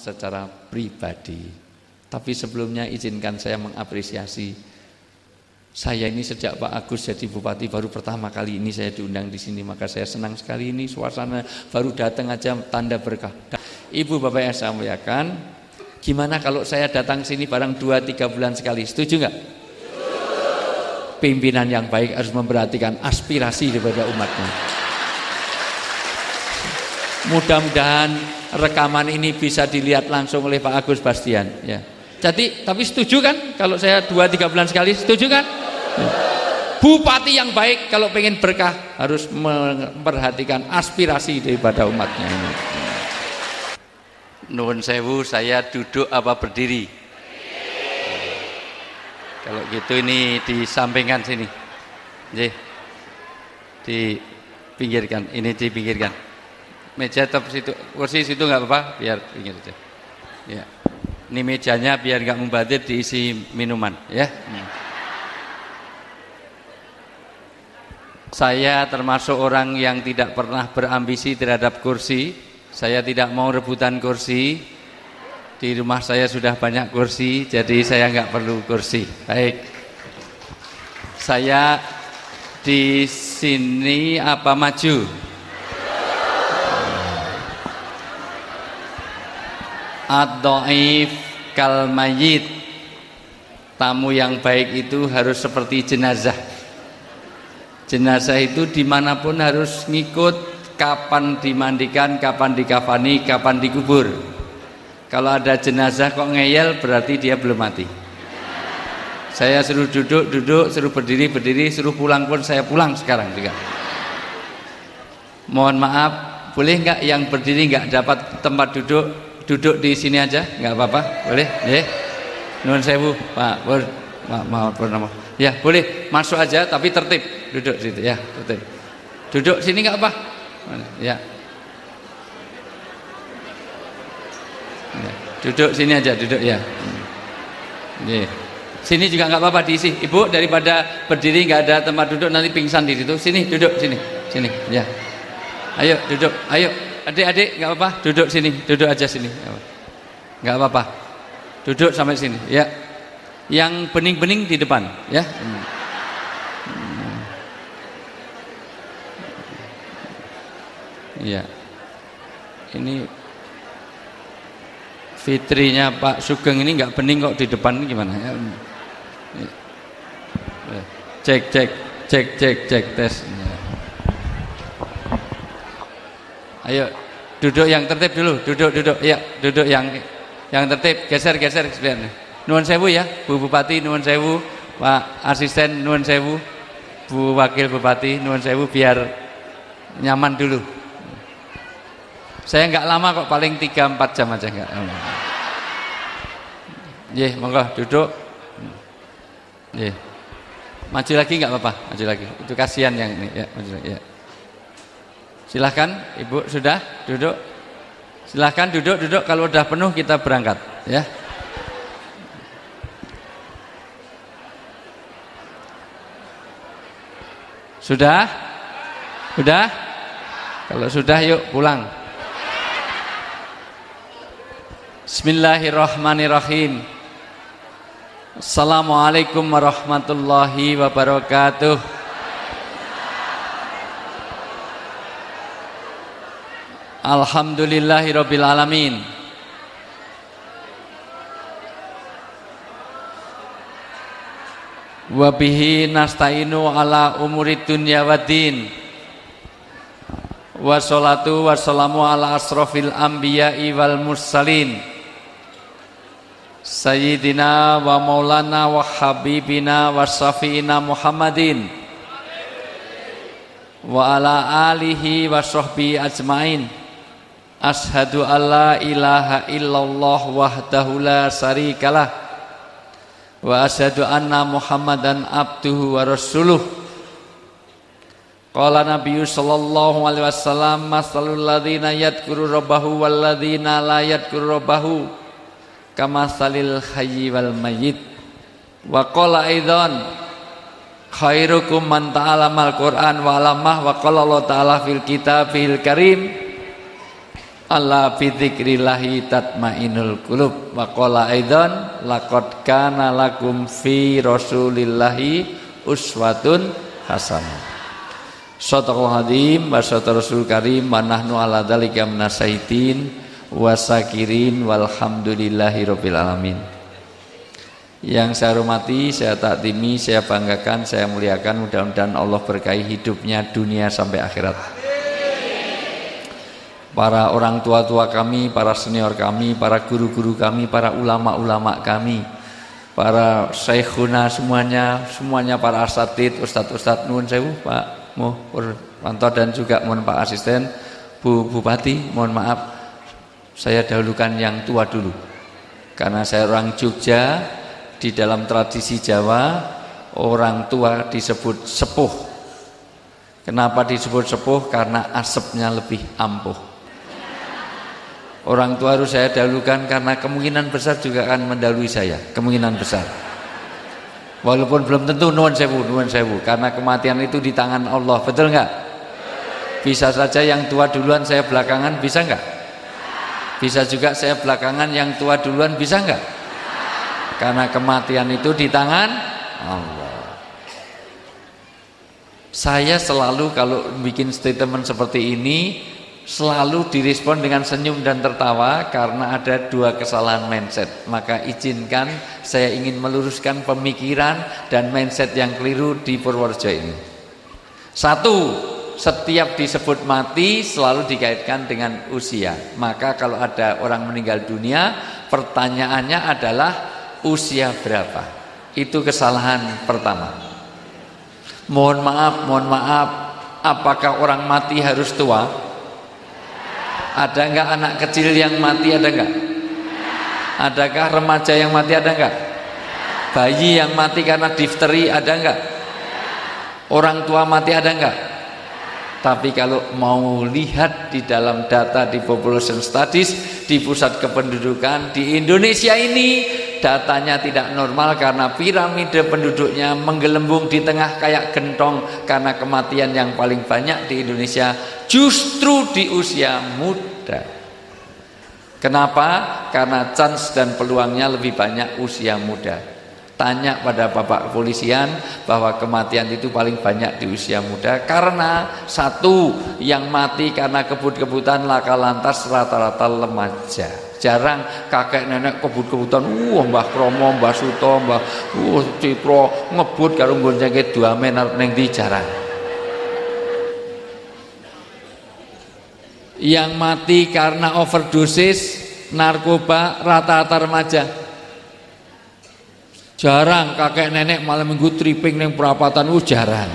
secara pribadi. Tapi sebelumnya izinkan saya mengapresiasi. Saya ini sejak Pak Agus jadi bupati baru pertama kali ini saya diundang di sini, maka saya senang sekali. Ini suasana baru datang aja tanda berkah. Ibu bapak yang saya muliakan, gimana kalau saya datang sini barang 2-3 bulan sekali? Setuju nggak? Pimpinan yang baik harus memperhatikan aspirasi daripada umatnya. Mudah-mudahan rekaman ini bisa dilihat langsung oleh Pak Agus Bastian ya. Jadi, tapi setuju kan kalau saya 2-3 bulan sekali? Setuju kan? Ya. Bupati yang baik kalau pengen berkah harus memperhatikan aspirasi daripada umatnya ini. Nuwun sewu, saya duduk apa berdiri? Kalau gitu ini disampingkan sini. Dipinggirkan, ini dipinggirkan. Meja tetap situ, kursi situ nggak apa-apa, biar pinggir aja. Ya. Ini mejanya biar nggak membazir, diisi minuman, ya. Saya termasuk orang yang tidak pernah berambisi terhadap kursi. Saya tidak mau rebutan kursi. Di rumah saya sudah banyak kursi, jadi saya nggak perlu kursi. Baik. Saya di sini apa maju? Ad-dhaif kal mayyit. Tamu yang baik itu harus seperti jenazah. Jenazah itu dimanapun harus ngikut kapan dimandikan, kapan dikafani, kapan dikubur. Kalau ada jenazah kok ngeyel berarti dia belum mati. Saya suruh duduk, duduk, suruh berdiri, berdiri, suruh pulang pun saya pulang sekarang juga. Mohon maaf, boleh nggak yang berdiri nggak dapat tempat duduk, duduk di sini aja, nggak apa-apa, boleh? Ya. Nuwun sewu, Pak. Maaf. Ya, boleh masuk aja tapi tertib. Duduk situ ya, tertib. Duduk sini nggak apa? Ya. Duduk sini aja, duduk ya. Sini juga nggak apa-apa diisi. Ibu daripada berdiri nggak ada tempat duduk nanti pingsan di situ. Sini duduk sini, ya. Ayo duduk, ayo adik-adik nggak apa-apa, duduk sini, duduk aja sini. Nggak apa-apa, duduk sampai sini. Ya. Yang bening-bening di depan, ya. Iya. Ini fitrinya Pak Sugeng ini nggak bening kok di depan, gimana ya? Cek tes. Ayo duduk yang tertib dulu, duduk. Ya, duduk yang tertib, geser. Nuwun sewu ya, Bu Bupati, nuwun sewu, Pak Asisten, nuwun sewu, Bu Wakil Bupati, nuwun sewu, biar nyaman dulu. Saya nggak lama kok, paling 3-4 jam aja nggak. Ye, monggo duduk. Ye. Maju lagi nggak apa-apa, maju lagi. Itu kasihan yang ini ya, maju lagi ya. Silahkan Ibu sudah duduk. Silahkan duduk. Kalau udah penuh kita berangkat ya. Sudah? Kalau sudah yuk pulang. Bismillahirrahmanirrahim. Assalamualaikum warahmatullahi wabarakatuh. Alhamdulillahirabbil alamin. Wa bihi nasta'inu ala umuri dunya waddin. Wassalatu wassalamu ala asrofil anbiya'i wal mursalin Sayyidina wa maulana wa habibina wa syafi'ina Muhammadin wa ala alihi wa sahbihi ajmain. Ashhadu an la ilaha illallah wahdahu la syarikalah wa asyhadu anna Muhammadan abduhu wa rasuluh. Qala Nabiyyu sallallahu alaihi wasallam masalul ladzina yadhkuru rabbahu wal ladzina la yadhkuru rabbahu kamasalil hayyi wal mayyit. Wa qala aidan khairukum man ta'allamal Qur'an wa 'allamah. Wa qala Allah ta'ala fil kitabil karim Alla bi dzikrillahi tatmainul qulub wa qala aidan laqad kana lakum fi rasulillahi uswatun hasanah. Shadaqal hadim wa shadaqal rasul karim wa nahnu ala dzalika minasyahitin wasakirin walhamdulillahi rabbil alamin. Yang saya hormati, saya takdimi, saya banggakan, saya muliakan, mudah-mudahan Allah berkahi hidupnya dunia sampai akhirat. Para orang tua-tua kami, para senior kami, para guru-guru kami, para ulama-ulama kami, para syekhuna semuanya para asatid, ustadz-ustadz, nuwun sewu Pak Purwanto dan juga mohon Pak Asisten, Bu Bupati, mohon maaf saya dahulukan yang tua dulu. Karena saya orang Jogja, di dalam tradisi Jawa orang tua disebut sepuh. Kenapa disebut sepuh? Karena asapnya lebih ampuh. Orang tua harus saya dahulukan karena kemungkinan besar juga akan mendahului saya, kemungkinan besar. Walaupun belum tentu, nuwun sewu, karena kematian itu di tangan Allah, betul enggak? Bisa saja yang tua duluan saya belakangan, bisa enggak? Bisa juga saya belakangan yang tua duluan, bisa enggak? Karena kematian itu di tangan Allah. Saya selalu kalau bikin statement seperti ini selalu direspon dengan senyum dan tertawa karena ada dua kesalahan mindset. Maka izinkan saya ingin meluruskan pemikiran dan mindset yang keliru di Purworejo ini. Satu, setiap disebut mati selalu dikaitkan dengan usia. Maka kalau ada orang meninggal dunia, pertanyaannya adalah usia berapa? Itu kesalahan pertama. Mohon maaf, apakah orang mati harus tua? Ada enggak anak kecil yang mati, ada enggak? Adakah remaja yang mati, ada enggak? Bayi yang mati karena difteri, ada enggak? Orang tua mati, ada enggak? Tapi kalau mau lihat di dalam data di population studies, di pusat kependudukan di Indonesia ini, datanya tidak normal karena piramida penduduknya menggelembung di tengah kayak gentong. Karena kematian yang paling banyak di Indonesia justru di usia muda. Kenapa? Karena chance dan peluangnya lebih banyak usia muda. Tanya pada Bapak kepolisian bahwa kematian itu paling banyak di usia muda. Karena satu, yang mati karena kebut-kebutan laka lantas rata-rata remaja. Jarang kakek nenek kebut-kebutan, Mbah Kromo, Mbah Suto, Mbah Cipro ngebut karo nggonjenge 2 men arep ning ndi, jarang. Yang mati karena overdosis narkoba rata-rata remaja. Jarang kakek nenek malah minggu tripping neng perapatan, jarang.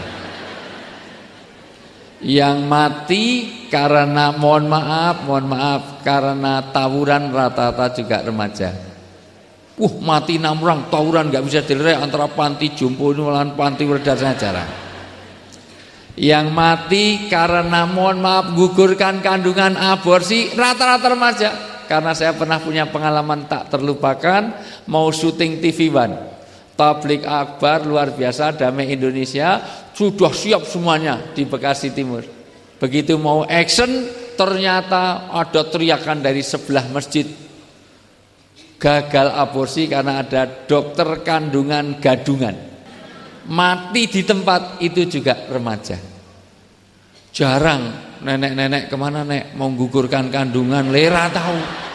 Yang mati karena mohon maaf karena tawuran rata-rata juga remaja. Mati 6 orang tawuran nggak bisa dilerai antara panti jompo ini malahan panti werdarnya, jarang. Yang mati karena mohon maaf gugurkan kandungan aborsi rata-rata remaja. Karena saya pernah punya pengalaman tak terlupakan, mau syuting TV One, tablik akbar luar biasa damai Indonesia, sudah siap semuanya di Bekasi Timur. Begitu mau action, ternyata ada teriakan dari sebelah masjid, gagal aborsi karena ada dokter kandungan gadungan. Mati di tempat itu juga remaja. Jarang nenek-nenek kemana nek mau gugurkan kandungan, lera tahu.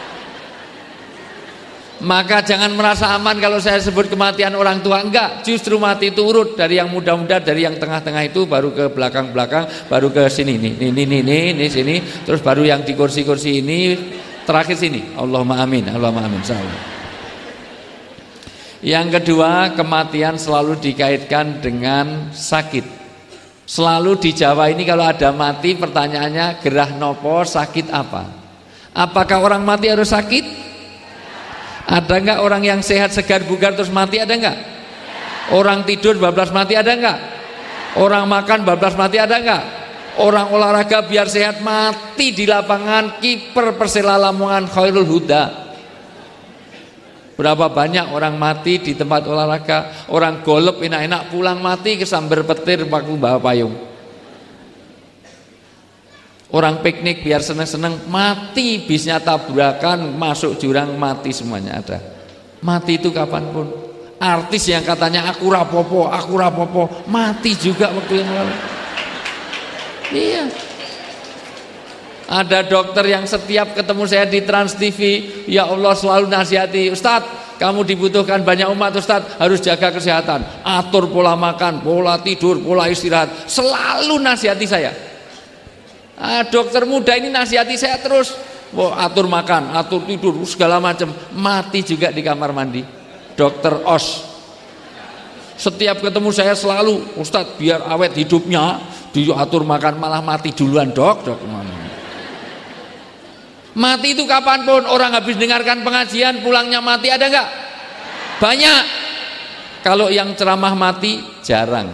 Maka jangan merasa aman kalau saya sebut kematian orang tua, enggak. Justru mati itu urut dari yang muda-muda, dari yang tengah-tengah itu baru ke belakang-belakang, baru ke sini ini sini, terus baru yang di kursi-kursi ini, terakhir sini. Allahumma amin, Allahumma amin. Yang kedua, kematian selalu dikaitkan dengan sakit. Selalu di Jawa ini kalau ada mati, pertanyaannya gerah nopo, sakit apa? Apakah orang mati harus sakit? Ada enggak orang yang sehat segar bugar terus mati, ada enggak? Orang tidur bablas mati, ada enggak? Orang makan bablas mati, ada enggak? Orang olahraga biar sehat mati di lapangan, kiper Persela Lamongan Khairul Huda. Berapa banyak orang mati di tempat olahraga, orang golep enak-enak pulang mati kesambar petir pakai bawa payung. Orang piknik biar seneng-seneng, mati bisnya tabrakan, masuk jurang, mati semuanya ada. Mati itu kapanpun. Artis yang katanya aku rapopo, mati juga waktu yang lalu. Iya. Ada dokter yang setiap ketemu saya di Trans TV, ya Allah selalu nasihati, Ustadz, kamu dibutuhkan banyak umat Ustadz, harus jaga kesehatan, atur pola makan, pola tidur, pola istirahat, selalu nasihati saya. Dokter muda ini nasihati saya terus, atur makan, atur tidur, segala macam, mati juga di kamar mandi. Dokter Os, setiap ketemu saya selalu, Ustadz biar awet hidupnya, diatur makan, malah mati duluan dok. Mati itu kapanpun, orang habis dengarkan pengajian pulangnya mati, ada enggak? Banyak. Kalau yang ceramah mati jarang.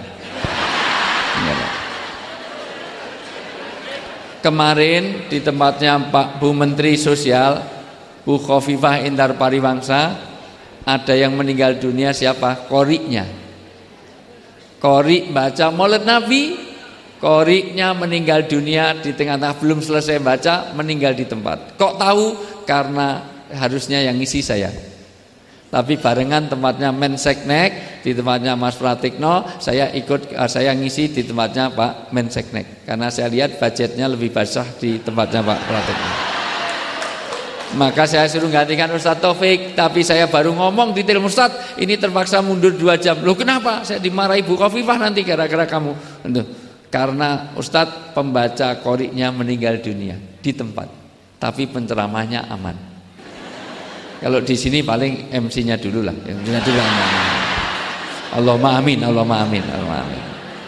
Kemarin di tempatnya Pak Bu Menteri Sosial, Bu Khofifah Indar Pariwangsa, ada yang meninggal dunia. Siapa? Koriknya. Korik baca Maulid Nabi, koriknya meninggal dunia di tengah-tengah, belum selesai baca meninggal di tempat. Kok tahu? Karena harusnya yang ngisi saya, tapi barengan tempatnya Menseknek, di tempatnya Mas Pratikno, saya ikut, saya ngisi di tempatnya Pak Menseknek, karena saya lihat budgetnya lebih basah di tempatnya Pak Pratikno. Maka saya suruh gantikan Ustadz Taufik, tapi saya baru ngomong di telepon, Ustadz ini terpaksa mundur 2 jam. Loh kenapa? Saya dimarahi Bu Khofifah nanti gara-gara kamu. Karena Ustadz pembaca koriknya meninggal dunia di tempat, tapi penceramahnya aman. Kalau di sini paling MC-nya dulu lah, MC-nya dulu aman. Allahumma amin, Allahumma amin, Allahumma amin.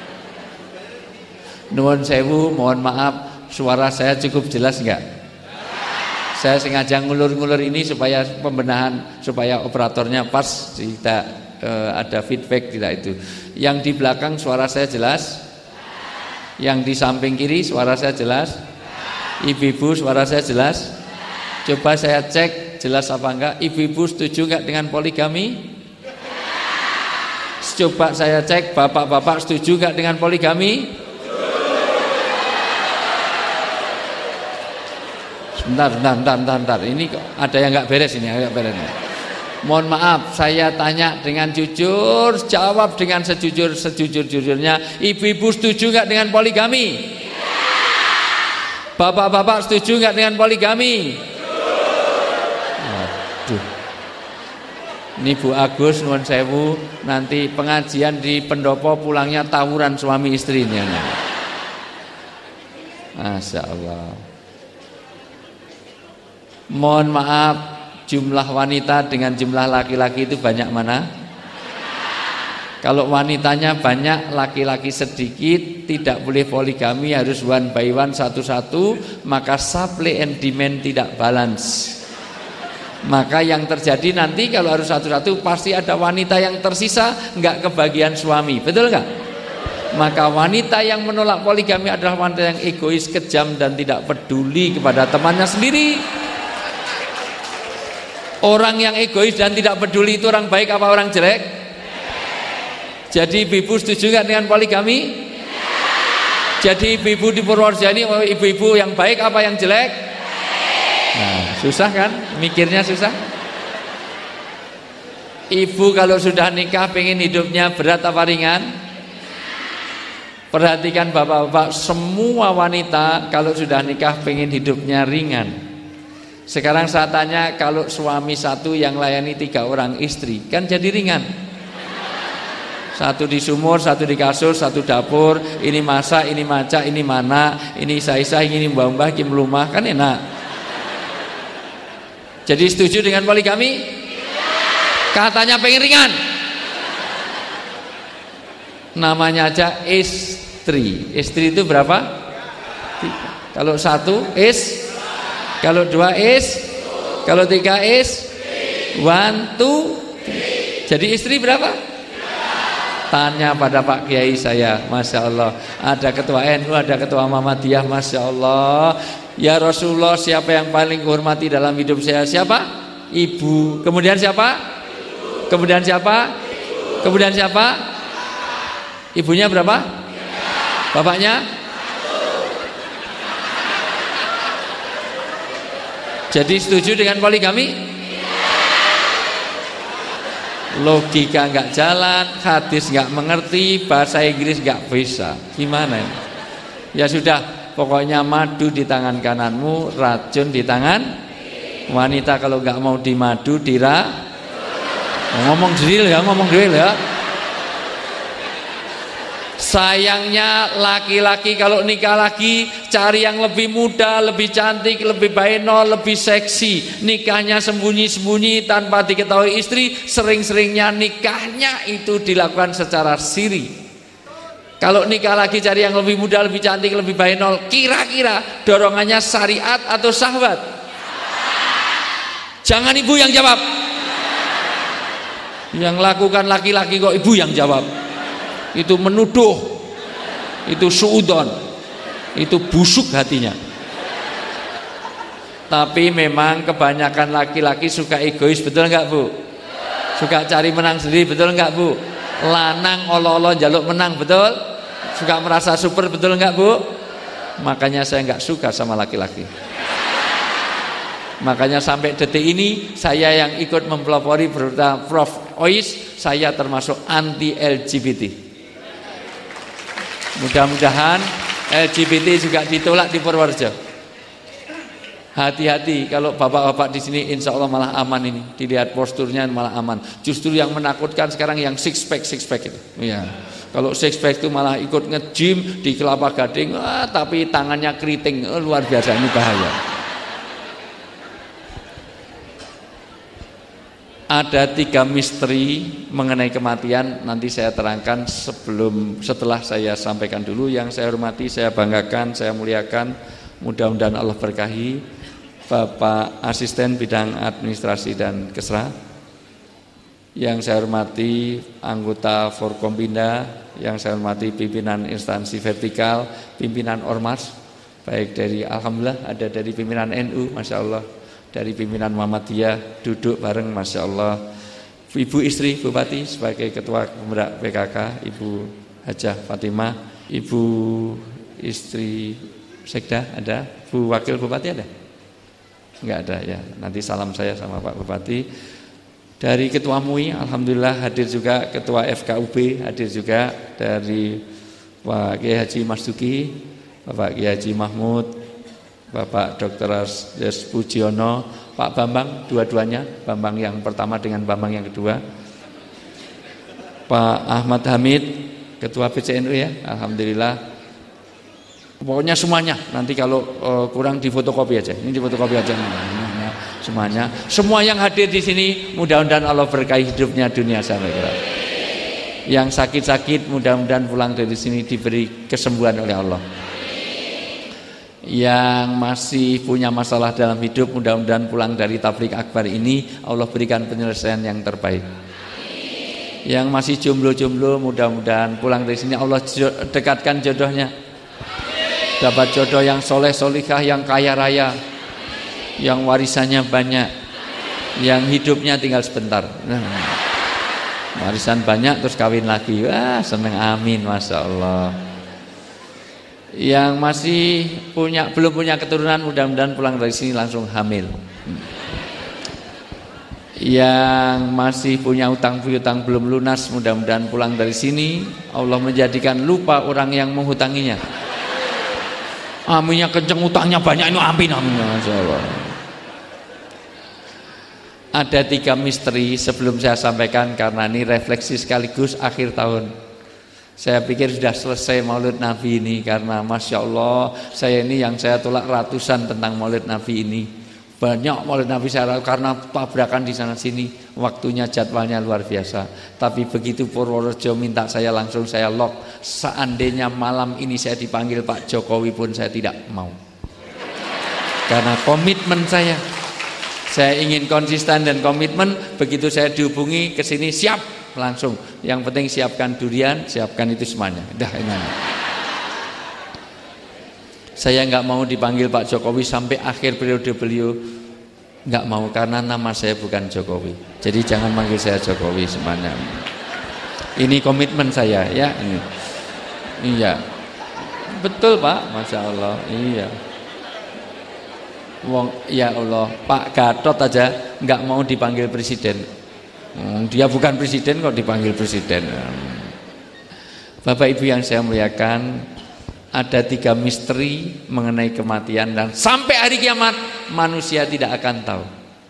Nuwun sewu, mohon maaf, suara saya cukup jelas enggak? Saya sengaja ngulur-ngulur ini supaya pembenahan, supaya operatornya pas, tidak ada feedback, tidak itu. Yang di belakang suara saya jelas? Yang di samping kiri suara saya jelas? Ibu-ibu suara saya jelas? Coba saya cek jelas apa enggak. Ibu-ibu setuju enggak dengan poligami? Coba saya cek bapak-bapak setuju enggak dengan poligami? Bentar. Ini kok ada yang enggak beres ini, agak beres. Mohon maaf, saya tanya dengan jujur, jawab dengan sejujur-jujurnya. Ibu-ibu setuju enggak dengan poligami? Bapak-bapak setuju enggak dengan poligami? Aduh. Ini Bu Agus nuwun sewu, nanti pengajian di pendopo pulangnya tawuran suami istrinya. Masya Allah. Mohon maaf, jumlah wanita dengan jumlah laki-laki itu banyak mana? Kalau wanitanya banyak, laki-laki sedikit, tidak boleh poligami, harus one by one, satu-satu, maka supply and demand tidak balance. Maka yang terjadi nanti kalau harus satu-satu, pasti ada wanita yang tersisa enggak kebagian suami, betul enggak? Maka wanita yang menolak poligami adalah wanita yang egois, kejam, dan tidak peduli kepada temannya sendiri. Orang yang egois dan tidak peduli itu orang baik apa orang jelek? Jadi ibu-ibu setuju enggak dengan poligami? Jadi ibu-ibu di Purworejo ini ibu-ibu yang baik apa yang jelek? Nah, susah kan? Mikirnya susah. Ibu kalau sudah nikah pengen hidupnya berat apa ringan? Perhatikan bapak-bapak, semua wanita kalau sudah nikah pengen hidupnya ringan. Sekarang saya tanya, kalau suami satu yang layani 3 orang istri, kan jadi ringan. Satu di sumur, satu di kasur, satu dapur, ini masak, ini maca, ini mana, ini isah-isah, ini mbah-mbah, ini melumah, kan enak. Jadi setuju dengan poligami? Katanya pengen ringan. Namanya aja istri. Istri itu berapa? 3. Kalau 1 is, kalau 2 is, kalau 3 is, 1, 2, 3. Jadi istri berapa? Tanya pada Pak Kiai saya, Masya Allah. Ada ketua NU, ada ketua Muhammadiyah, Masya Allah. Ya Rasulullah, siapa yang paling hormati dalam hidup saya? Siapa? Ibu. Kemudian siapa? Kemudian siapa? Kemudian siapa? Ibunya berapa? Bapaknya? Jadi setuju dengan poligami? Logika nggak jalan, hadis nggak mengerti, bahasa Inggris nggak bisa. Gimana ini? Ya sudah, pokoknya madu di tangan kananmu, racun di tangan wanita. Kalau nggak mau dimadu, ngomong drill ya. Sayangnya laki-laki kalau nikah lagi cari yang lebih muda, lebih cantik, lebih baenol, lebih seksi. Nikahnya sembunyi-sembunyi tanpa diketahui istri. Sering-seringnya nikahnya itu dilakukan secara siri. Kalau nikah lagi cari yang lebih muda, lebih cantik, lebih baenol, kira-kira dorongannya syariat atau syahwat? Jangan ibu yang jawab. Yang lakukan laki-laki kok ibu yang jawab. Itu menuduh, itu suudon, itu busuk hatinya. Tapi memang kebanyakan laki-laki suka egois, betul enggak Bu? Suka cari menang sendiri, betul enggak Bu? Lanang olo-olo jaluk menang, betul? Suka merasa super, betul enggak Bu? Makanya saya enggak suka sama laki-laki. Makanya sampai detik ini saya yang ikut mempelopori berita Prof. Ois, saya termasuk anti LGBT. Mudah-mudahan LGBT juga ditolak di Purworejo. Hati-hati kalau bapak-bapak di sini, insya Allah malah aman ini. Dilihat posturnya malah aman. Justru yang menakutkan sekarang yang six pack itu. Iya. Kalau six pack itu malah ikut nge-gym di Kelapa Gading, tapi tangannya keriting, luar biasa, ini bahaya. Ada 3 misteri mengenai kematian, nanti saya terangkan setelah saya sampaikan dulu. Yang saya hormati, saya banggakan, saya muliakan, mudah-mudahan Allah berkahi Bapak Asisten Bidang Administrasi dan Kesra. Yang saya hormati anggota Forkompinda, yang saya hormati pimpinan instansi vertikal, pimpinan Ormas, baik dari Alhamdulillah ada dari pimpinan NU, Masya Allah, dari pimpinan Muhammadiyah duduk bareng, Masya Allah. Ibu istri Bupati sebagai Ketua Pemuda PKK, Ibu Hajah Fatimah. Ibu istri Sekda ada? Bu Wakil Bupati ada? Enggak ada ya, nanti salam saya sama Pak Bupati. Dari Ketua MUI, Alhamdulillah hadir juga. Ketua FKUB hadir juga. Dari Pak Kiai Haji Mas Duki, Bapak Kiai Haji Mahmud, Bapak Dr. Des Pujiono, Pak Bambang, dua-duanya, Bambang yang pertama dengan Bambang yang kedua, Pak Ahmad Hamid, Ketua PCNU ya, Alhamdulillah. Pokoknya semuanya, nanti kalau kurang difotokopi aja, ini difotokopi aja semuanya. Semua yang hadir di sini, mudah-mudahan Allah berkahi hidupnya dunia sampai akhirat. Yang sakit-sakit, mudah-mudahan pulang dari sini diberi kesembuhan oleh Allah. Yang masih punya masalah dalam hidup, mudah-mudahan pulang dari tabligh akbar ini Allah berikan penyelesaian yang terbaik. Yang masih jomblo-jomblo, mudah-mudahan pulang dari sini Allah dekatkan jodohnya, dapat jodoh yang soleh solihah, yang kaya raya, yang warisannya banyak, yang hidupnya tinggal sebentar. Warisan banyak terus kawin lagi, wah seneng, amin, Masya Allah. Yang masih belum punya keturunan, mudah-mudahan pulang dari sini langsung hamil. Yang masih punya utang piutang belum lunas, mudah-mudahan pulang dari sini Allah menjadikan lupa orang yang menghutanginya. Aminnya kenceng, utangnya banyak, ini amin, amin, Masya Allah. Ada 3 misteri sebelum saya sampaikan, karena ini refleksi sekaligus akhir tahun. Saya pikir sudah selesai Maulid Nabi ini, karena Masya Allah saya ini yang saya tolak ratusan tentang Maulid Nabi ini. Banyak Maulid Nabi saya karena tabrakan di sana sini, waktunya jadwalnya luar biasa. Tapi begitu Purworejo minta saya, langsung saya lock. Seandainya malam ini saya dipanggil Pak Jokowi pun saya tidak mau. Karena komitmen saya ingin konsisten dan komitmen. Begitu saya dihubungi ke sini, siap langsung. Yang penting siapkan durian, siapkan itu semuanya. Dah ini. Saya nggak mau dipanggil Pak Jokowi sampai akhir periode beliau, nggak mau, karena nama saya bukan Jokowi. Jadi jangan manggil saya Jokowi semuanya. Ini komitmen saya ya ini. Iya. Betul Pak, Masya Allah. Iya. Wong ya Allah, Pak Gatot aja nggak mau dipanggil presiden. Dia bukan presiden kok dipanggil presiden. Bapak Ibu yang saya muliakan, ada 3 misteri mengenai kematian dan sampai hari kiamat manusia tidak akan tahu.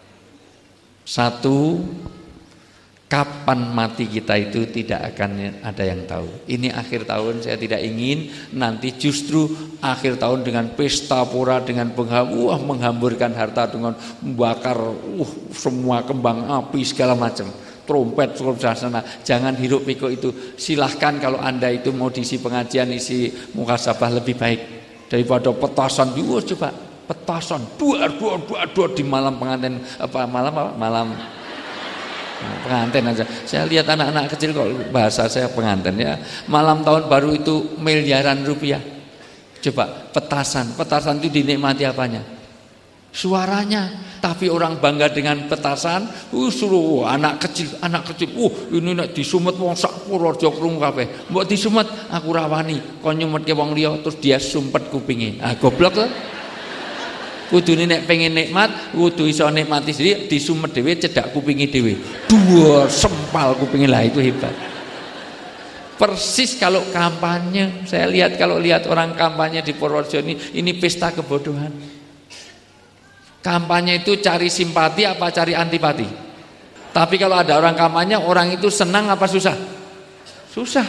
1, kapan mati kita itu tidak akan ada yang tahu. Ini akhir tahun saya tidak ingin nanti justru akhir tahun dengan pesta pora, dengan menghamburkan harta, dengan membakar semua kembang api segala macam, trompet sana. Jangan hiruk pikuk itu. Silahkan kalau Anda itu mau diisi pengajian, isi muhasabah lebih baik daripada petasan. Coba petasan duar di malam pengantin malam pengantin aja. Saya lihat anak-anak kecil kok bahasa saya pengantin ya. Malam tahun baru itu miliaran rupiah. Coba petasan itu dinikmati apanya? Suaranya. Tapi orang bangga dengan petasan, suruh anak kecil, ini nek disumet wong sak Purworejo krungu kabeh. Mbok disumet aku rawani, kon nyumetke wong liya terus dia sumpet kupinge. Goblok to. Kudune nek pengen nikmat, kudu iso nikmati sendiri, disumet dhewe cedak kupingi dhewe. Dua sempal kupingi, lah itu hebat. Persis kalau kampanye, saya lihat kalau lihat orang kampanye di Purworejo ini pesta kebodohan. Kampanye itu cari simpati apa cari antipati? Tapi kalau ada orang kampanye, orang itu senang apa susah? Susah.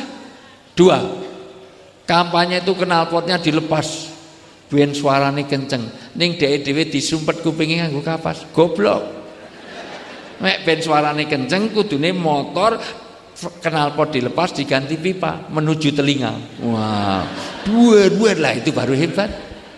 2, kampanye itu knalpotnya dilepas. Ben suarane kenceng, ning dhewe disumpet kupinge nganggo kapas. Goblok. Nek ben suarane kenceng kudune motor knalpot dilepas diganti pipa menuju telinga. Wah, dua lah itu baru hebat.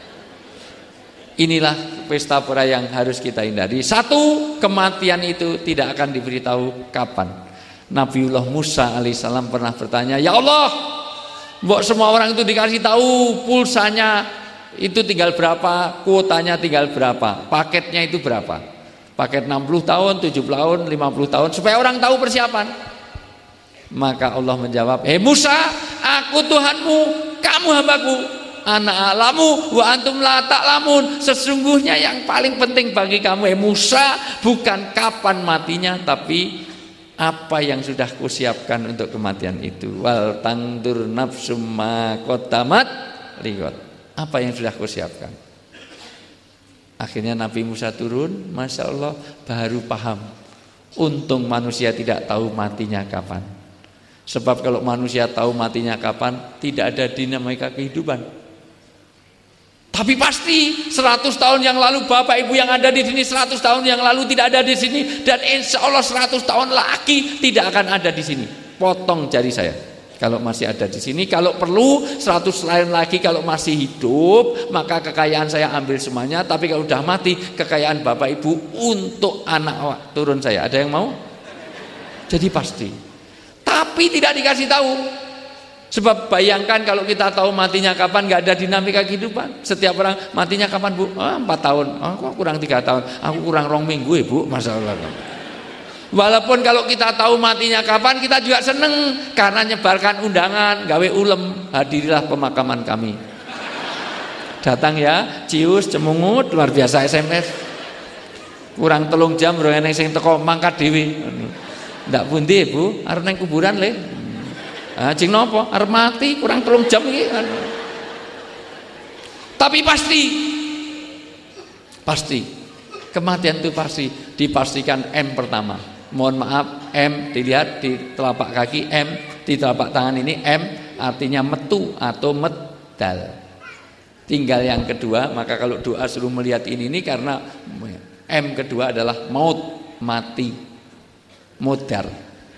Inilah pesta pora yang harus kita hindari. 1, kematian itu tidak akan diberitahu kapan. Nabiullah Musa alaihissalam pernah bertanya, "Ya Allah, mbok semua orang itu dikasih tahu pulsanya itu tinggal berapa, kuotanya tinggal berapa, paketnya itu berapa, paket 60 tahun, 70 tahun, 50 tahun, supaya orang tahu persiapan." Maka Allah menjawab, Musa, aku Tuhanmu, kamu hambaku, ana a'lamu wa antum la ta'lamun. Sesungguhnya yang paling penting bagi kamu Musa bukan kapan matinya, tapi apa yang sudah kusiapkan untuk kematian itu. Wal tangdur nafsum ma qaddamat lighad. Apa yang sudah kau siapkan? Akhirnya Nabi Musa turun, Masya Allah baru paham. Untung manusia tidak tahu matinya kapan. Sebab kalau manusia tahu matinya kapan, tidak ada dinamika kehidupan. Tapi pasti 100 tahun yang lalu Bapak Ibu yang ada di sini, 100 tahun yang lalu tidak ada di sini, dan insya Allah 100 tahun lagi tidak akan ada di sini. Potong jari saya kalau masih ada di sini. Kalau perlu 100 tahun lagi kalau masih hidup, maka kekayaan saya ambil semuanya. Tapi kalau udah mati, kekayaan Bapak Ibu untuk anak turun saya. Ada yang mau? Jadi pasti. Tapi tidak dikasih tahu. Sebab bayangkan kalau kita tahu matinya kapan, nggak ada dinamika kehidupan. Setiap orang matinya kapan, Bu? 4 tahun. Kok kurang 3 tahun? Aku kurang 2 minggu ya, Bu. Masalah. Walaupun kalau kita tahu matinya kapan, kita juga seneng karena nyebarkan undangan, gawe ulem, hadirilah pemakaman kami. Datang ya, cius, cemungut, luar biasa SMS. Kurang 3 jam ro eneng sing teko mangkat dhewe. Ndak pundi, Bu, arep nang kuburan le. Jeng napa? Arep mati, kurang 3 jam iki. Tapi pasti kematian itu pasti dipastikan M pertama. Mohon maaf, M dilihat di telapak kaki, M di telapak tangan ini, M artinya metu atau medal. Tinggal yang kedua, maka kalau doa suruh melihat ini karena M kedua adalah maut, mati, modar,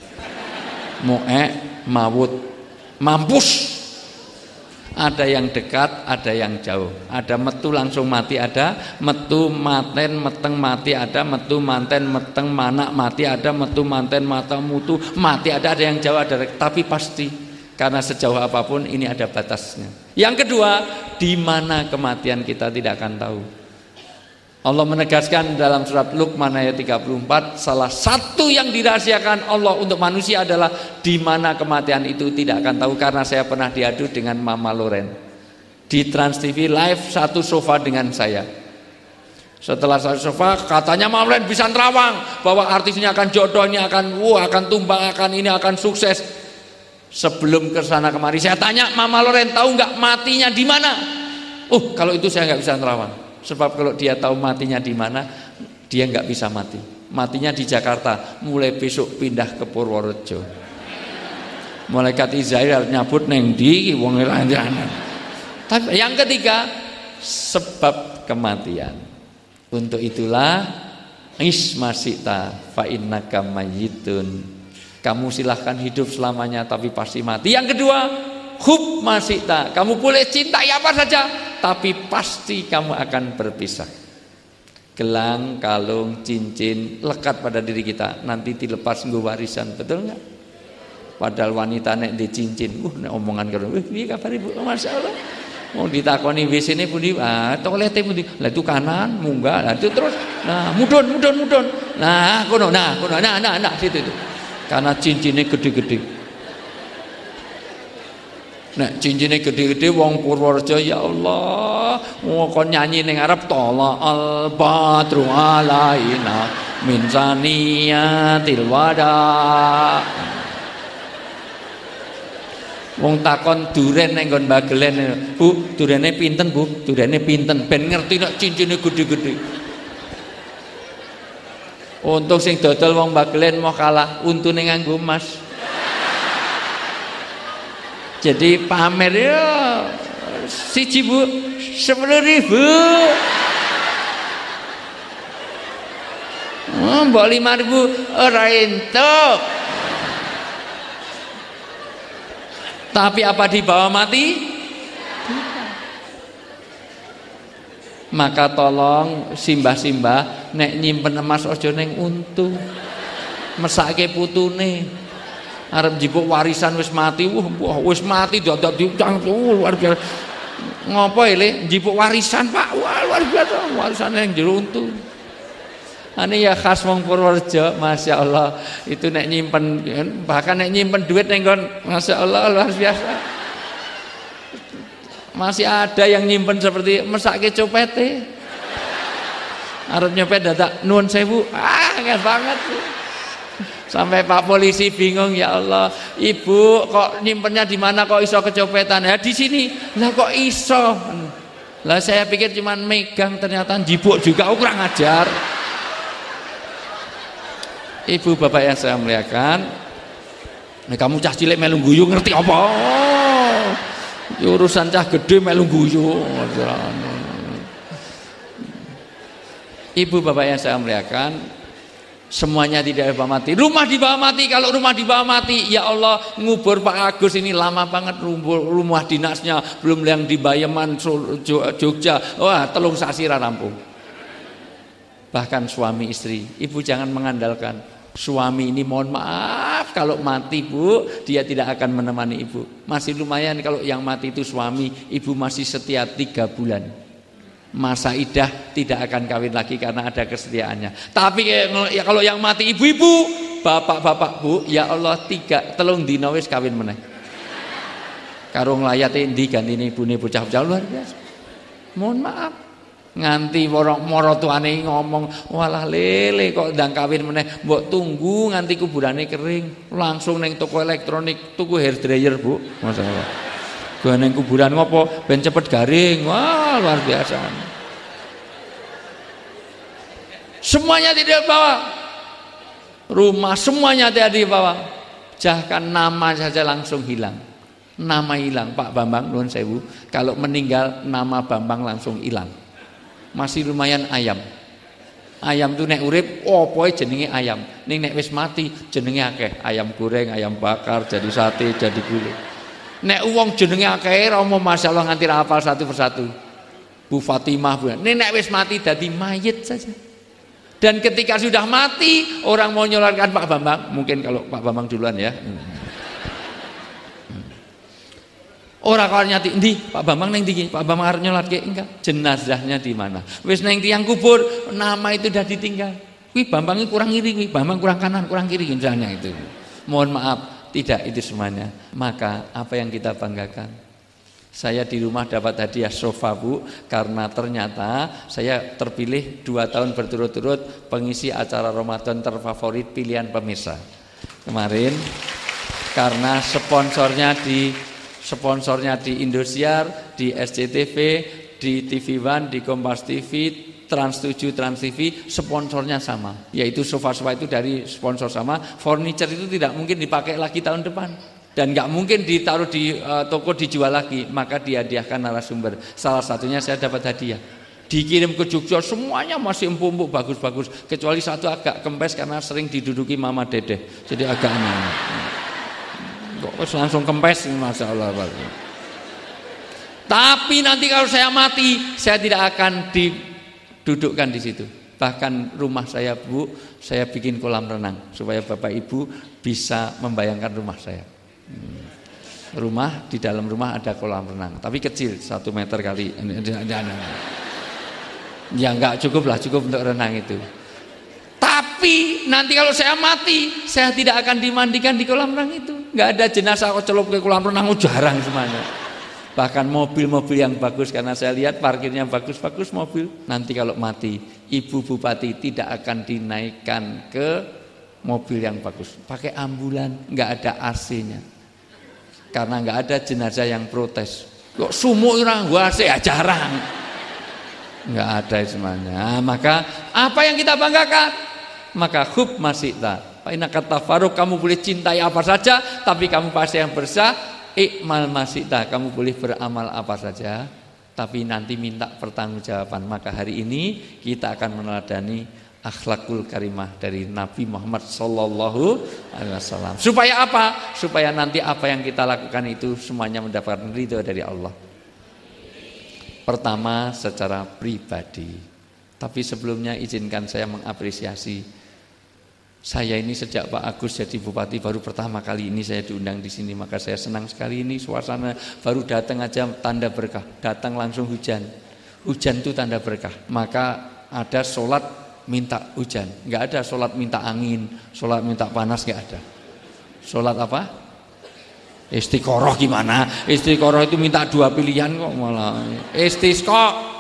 maut, mampus. Ada yang dekat, ada yang jauh. Ada metu langsung mati, ada metu maten meteng mati, ada metu manten meteng manak mati, ada metu manten mata mutu mati, ada yang jauh, ada. Tapi pasti karena sejauh apapun ini ada batasnya. Yang kedua, di mana kematian kita tidak akan tahu. Allah menegaskan dalam surat Luqman ayat 34, salah satu yang dirahasiakan Allah untuk manusia adalah di mana kematian itu tidak akan tahu. Karena saya pernah diadu dengan Mama Loren di Trans TV live, satu sofa dengan saya. Setelah salat sofa katanya Maulid bisa nerawang bahwa artis ini akan jodoh, ini akan tumbang, akan ini akan sukses. Sebelum ke sana kemari saya tanya Mama Loren tahu nggak matinya di mana? Kalau itu saya nggak bisa nerawang. Sebab kalau dia tahu matinya di mana, dia nggak bisa mati. Matinya di Jakarta, mulai besok pindah ke Purworejo. Malaikat Israel nyabut neng di wong lanjana. Tapi yang ketiga sebab kematian. Untuk itulah ismasita fa innaka mayyitun. Kamu silahkan hidup selamanya tapi pasti mati. Yang kedua, hub masita. Kamu boleh cintai apa saja tapi pasti kamu akan berpisah. Gelang, kalung, cincin lekat pada diri kita, nanti dilepas nggo warisan, betul enggak? Padahal wanita nek di cincin, nek omongan karo, piye kabar Ibu? Masyaallah. Mau ditakoni WC-ne pundi? Toilete pundi? Lah itu kanan, munggah. Lah itu terus mudun. Nah, kono. Nah, situ itu. Karena cincinnya gede-gede. Nek cincinnya gede-gede wong Purworejo ya Allah, kon nyanyi ning Arab tola al badru alaina min saniyatil wada. Wong takon duren ning nggon Bagelen, Bu, durene pinten, Bu? Durene pinten? Ben ngerti nek cincine gede-gede. Untung sing dodol wong Bagelen mau kalah, untune nganggo emas. Jadi pamer ya siji Bu 10.000. Mbok 5.000 ora entuk. Tapi apa dibawa mati? Maka tolong simbah-simbah nek nyimpen emas aja ning untu. Mesake putune. Arep njipuk warisan wis mati, wis mati dadak diucang luar biasa. Ngopo Le njipuk warisan, Pak? Wah, luar biasa, warisan yang jero untu. Ane ya khas wong Purworejo, Masya Allah. Itu nek nyimpen, bahkan nek nyimpen duit ning nggon, Masya Allah luar biasa. Masih ada yang nyimpen seperti mesake copete. Arep nyopet dadak nuwun sewu, nggak banget. Sampai Pak polisi bingung, ya Allah, Ibu kok nyimpennya di mana kok iso kecopetan? Ya di sini. Lah kok iso? Lah saya pikir cuman megang, ternyata jipuk juga, kurang ajar. Ibu bapak yang saya muliakan, kamu cah cilik melu guyu ngerti apa? Urusan cah gede melu guyu. Ibu bapak yang saya muliakan, semuanya tidak dibawa mati. Rumah dibawa mati. Kalau rumah dibawa mati, ya Allah, ngubur Pak Agus ini lama banget, rumah dinasnya belum yang di Bayeman, Jogja. Wah, telung sasi rampung. Bahkan suami istri, ibu jangan mengandalkan suami ini, mohon maaf kalau mati Bu, dia tidak akan menemani ibu. Masih lumayan kalau yang mati itu suami, ibu masih setia 3 bulan. Masa idah tidak akan kawin lagi karena ada kesetiaannya. Tapi ya kalau yang mati ibu-ibu, bapak-bapak Bu, ya Allah 3 dina wis kawin meneh. Karo nglayate endi gantine ibune bocah-bocah luar biasa. Mohon maaf. Nganti moro tuane ngomong, walah lele kok ndang kawin meneh, mbok tunggu nganti kuburane kering, langsung neng toko elektronik tuku hair dryer Bu. Masalah. Gua neng kuburan ngopo ben cepet garing. Wah, luar biasa. Semuanya tidak dibawa. Rumah semuanya tidak dibawa. Bahkan nama saja langsung hilang. Nama hilang, Pak Bambang nuwun sewu, kalau meninggal nama Bambang langsung hilang. Masih lumayan ayam. Ayam tuh nek urip opoe jenenge ayam. Ning nek wis mati jenenge akeh. Ayam goreng, ayam bakar, jadi sate, jadi gulai. Nek wong jenenge akeh ra masyaallah nganti ra hafal satu persatu. Bu Fatimah, Bu. Nek wis mati dadi mayit saja. Dan ketika sudah mati, orang mau nyolatkan Pak Bambang, mungkin kalau Pak Bambang duluan ya. Orang kalau nyati, ndi Pak Bambang neng tinggi, Pak Bambang arep nyolatke enggak, jenazahnya di mana? Wis neng tiang kubur, nama itu udah ditinggal. Wih Bambang ini kurang kiri, wih Bambang kurang kanan, kurang kiri misalnya itu. Mohon maaf, tidak itu semuanya. Maka apa yang kita banggakan? Saya di rumah dapat hadiah sofa, Bu, karena ternyata saya terpilih 2 tahun berturut-turut pengisi acara Ramadan terfavorit pilihan pemirsa. Kemarin karena sponsornya di Indosiar, di SCTV, di TV One, di Kompas TV, Trans 7, Trans TV, sponsornya sama. Yaitu sofa-sofa itu dari sponsor sama. Furniture itu tidak mungkin dipakai lagi tahun depan. Dan nggak mungkin ditaruh di toko dijual lagi. Maka dihadiahkan narasumber. Salah satunya saya dapat hadiah. Dikirim ke Jogja, semuanya masih empuk-empuk, bagus-bagus. Kecuali satu agak kempes karena sering diduduki Mama Dedeh. Jadi agak aneh. Kok langsung kempes, Masya Allah. Tapi nanti kalau saya mati, saya tidak akan dudukkan di situ. Bahkan rumah saya, Bu, saya bikin kolam renang supaya Bapak Ibu bisa membayangkan rumah saya. Rumah, di dalam rumah ada kolam renang, tapi kecil, 1 meter kali. Ya enggak cukup untuk renang itu. Tapi nanti kalau saya mati, saya tidak akan dimandikan di kolam renang itu. Enggak ada jenazah kok celup ke kolam renang, jarang semuanya. Bahkan mobil-mobil yang bagus, karena saya lihat parkirnya bagus-bagus mobil. Nanti kalau mati, Ibu Bupati tidak akan dinaikkan ke mobil yang bagus. Pakai ambulan, enggak ada AC-nya. Karena enggak ada jenazah yang protes. Kok sumuk orang AC ya jarang. Enggak ada semuanya. Maka apa yang kita banggakan? Maka hub masita. Fa inna katafaruk, kamu boleh cintai apa saja, tapi kamu pasti yang bersah. Ikmal masita, kamu boleh beramal apa saja, tapi nanti minta pertanggungjawaban. Maka hari ini kita akan meneladani akhlakul karimah dari Nabi Muhammad sallallahu alaihi wasallam. Supaya apa? Supaya nanti apa yang kita lakukan itu semuanya mendapatkan ridho dari Allah. Pertama secara pribadi. Tapi sebelumnya izinkan saya mengapresiasi. Saya ini sejak Pak Agus jadi bupati baru pertama kali ini saya diundang di sini, maka saya senang sekali. Ini suasana baru datang aja tanda berkah, datang langsung hujan. Hujan itu tanda berkah. Maka ada sholat minta hujan, nggak ada sholat minta angin, sholat minta panas, nggak ada. Sholat apa? Istiqoroh gimana? Istiqoroh itu minta 2 pilihan kok malah. Istisqa.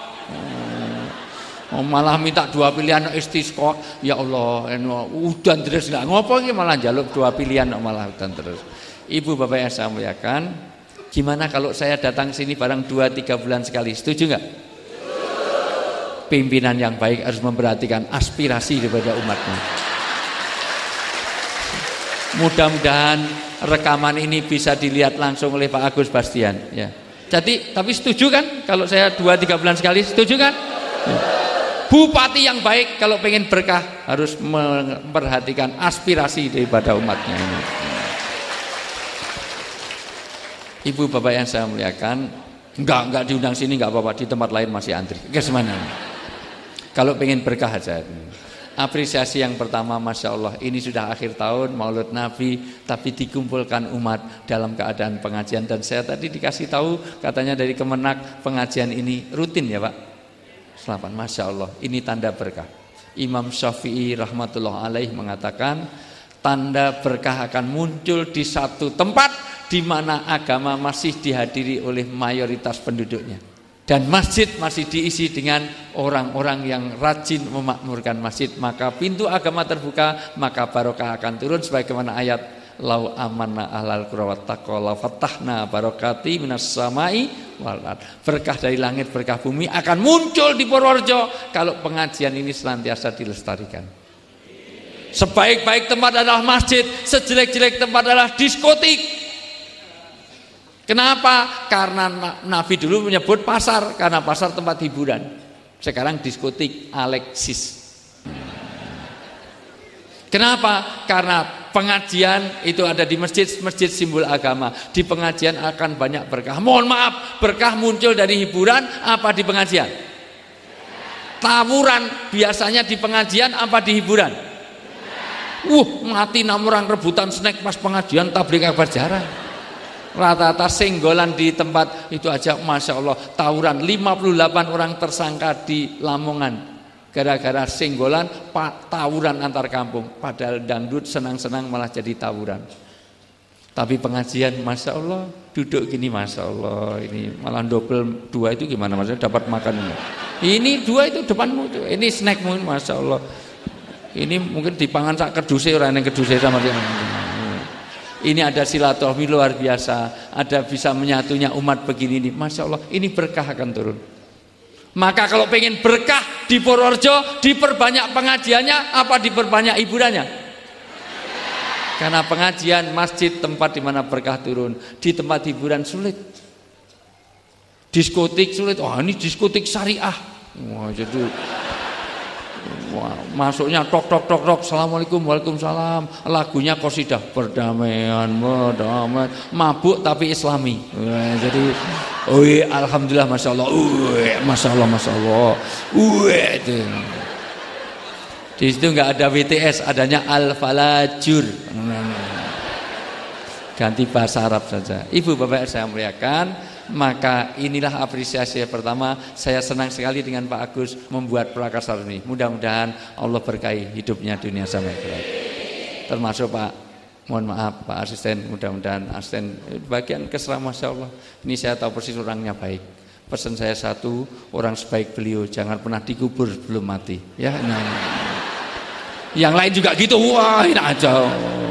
Malah minta 2 pilihan istisqa. Ya Allah, udan terus enggak ngopo iki malah njaluk 2 pilihan malah udan terus. Ibu Bapak yang saya muliakan, gimana kalau saya datang sini barang 2-3 bulan sekali? Setuju enggak? Pimpinan yang baik harus memperhatikan aspirasi daripada umatnya. Mudah-mudahan rekaman ini bisa dilihat langsung oleh Pak Agus Bastian ya. Jadi, tapi setuju kan kalau saya 2-3 bulan sekali? Setuju kan? Ya. Bupati yang baik kalau pengen berkah harus memperhatikan aspirasi daripada umatnya ini. Ibu Bapak yang saya muliakan, enggak diundang sini enggak apa-apa, di tempat lain masih antri. Ke mana? Kalau pengen berkah aja. Apresiasi yang pertama, Masya Allah, ini sudah akhir tahun Maulid Nabi, tapi dikumpulkan umat dalam keadaan pengajian. Dan saya tadi dikasih tahu katanya dari Kemenak pengajian ini rutin ya Pak. Selamat, Masya Allah, ini tanda berkah. Imam Syafi'i rahmatullah alaih mengatakan tanda berkah akan muncul di satu tempat di mana agama masih dihadiri oleh mayoritas penduduknya, dan masjid masih diisi dengan orang-orang yang rajin memakmurkan masjid. Maka pintu agama terbuka, maka barokah akan turun sebagaimana ayat lau amanna ahlal qura wattaqwa la fatahna barakati minas samai wal ard. Berkah dari langit, berkah bumi akan muncul di Purworejo kalau pengajian ini senantiasa dilestarikan. Sebaik-baik tempat adalah masjid, sejelek-jelek tempat adalah diskotik. Kenapa? Karena Nabi dulu menyebut pasar, karena pasar tempat hiburan. Sekarang diskotik Alexis. Kenapa? Karena pengajian itu ada di masjid, masjid simbol agama. Di pengajian akan banyak berkah. Mohon maaf, berkah muncul dari hiburan apa di pengajian? Tawuran biasanya di pengajian apa di hiburan? Mati 6 orang rebutan snack pas pengajian tabligh akbar jarang. Rata-rata senggolan di tempat itu aja, Masya Allah, tawuran. 58 orang tersangka di Lamongan gara-gara senggolan, tawuran antar kampung. Padahal dangdut senang-senang malah jadi tawuran. Tapi pengajian, Masya Allah, duduk gini, Masya Allah, ini malah double 2 itu gimana, maksudnya dapat makan ini 2 itu depanmu itu, ini snackmu, Masya Allah, ini mungkin dipangan sak keduse, orang yang keduse sama dia. Ini ada silaturahmi luar biasa, ada bisa menyatunya umat begini nih, Masya Allah, ini berkah akan turun. Maka kalau pengen berkah di Purworejo, diperbanyak pengajiannya apa diperbanyak hiburannya? Karena pengajian, masjid, tempat di mana berkah turun. Di tempat hiburan sulit. Diskotik sulit. Oh, ini diskotik syariah. Wah, jadi masuknya tok tok tok tok. Assalamualaikum, waalaikumsalam. Lagunya qasidah perdamaian, mabuk tapi islami. Wah, jadi alhamdulillah, Masya Allah. Masya Allah, Masya Allah. Itu. Di situ nggak ada WTS, adanya al-falajur. Ganti bahasa Arab saja. Ibu bapak saya muliakan, maka inilah apresiasi pertama. Saya senang sekali dengan Pak Agus membuat Prakarsa ini. Mudah-mudahan Allah berkahi hidupnya dunia sampai akhirat. Termasuk Pak, mohon maaf Pak asisten, mudah-mudahan asisten bagian keserah, Masya Allah. Ini saya tahu persis orangnya baik. Pesan saya satu, orang sebaik beliau jangan pernah dikubur sebelum mati. Ya, yang lain juga gitu, wah enak aja.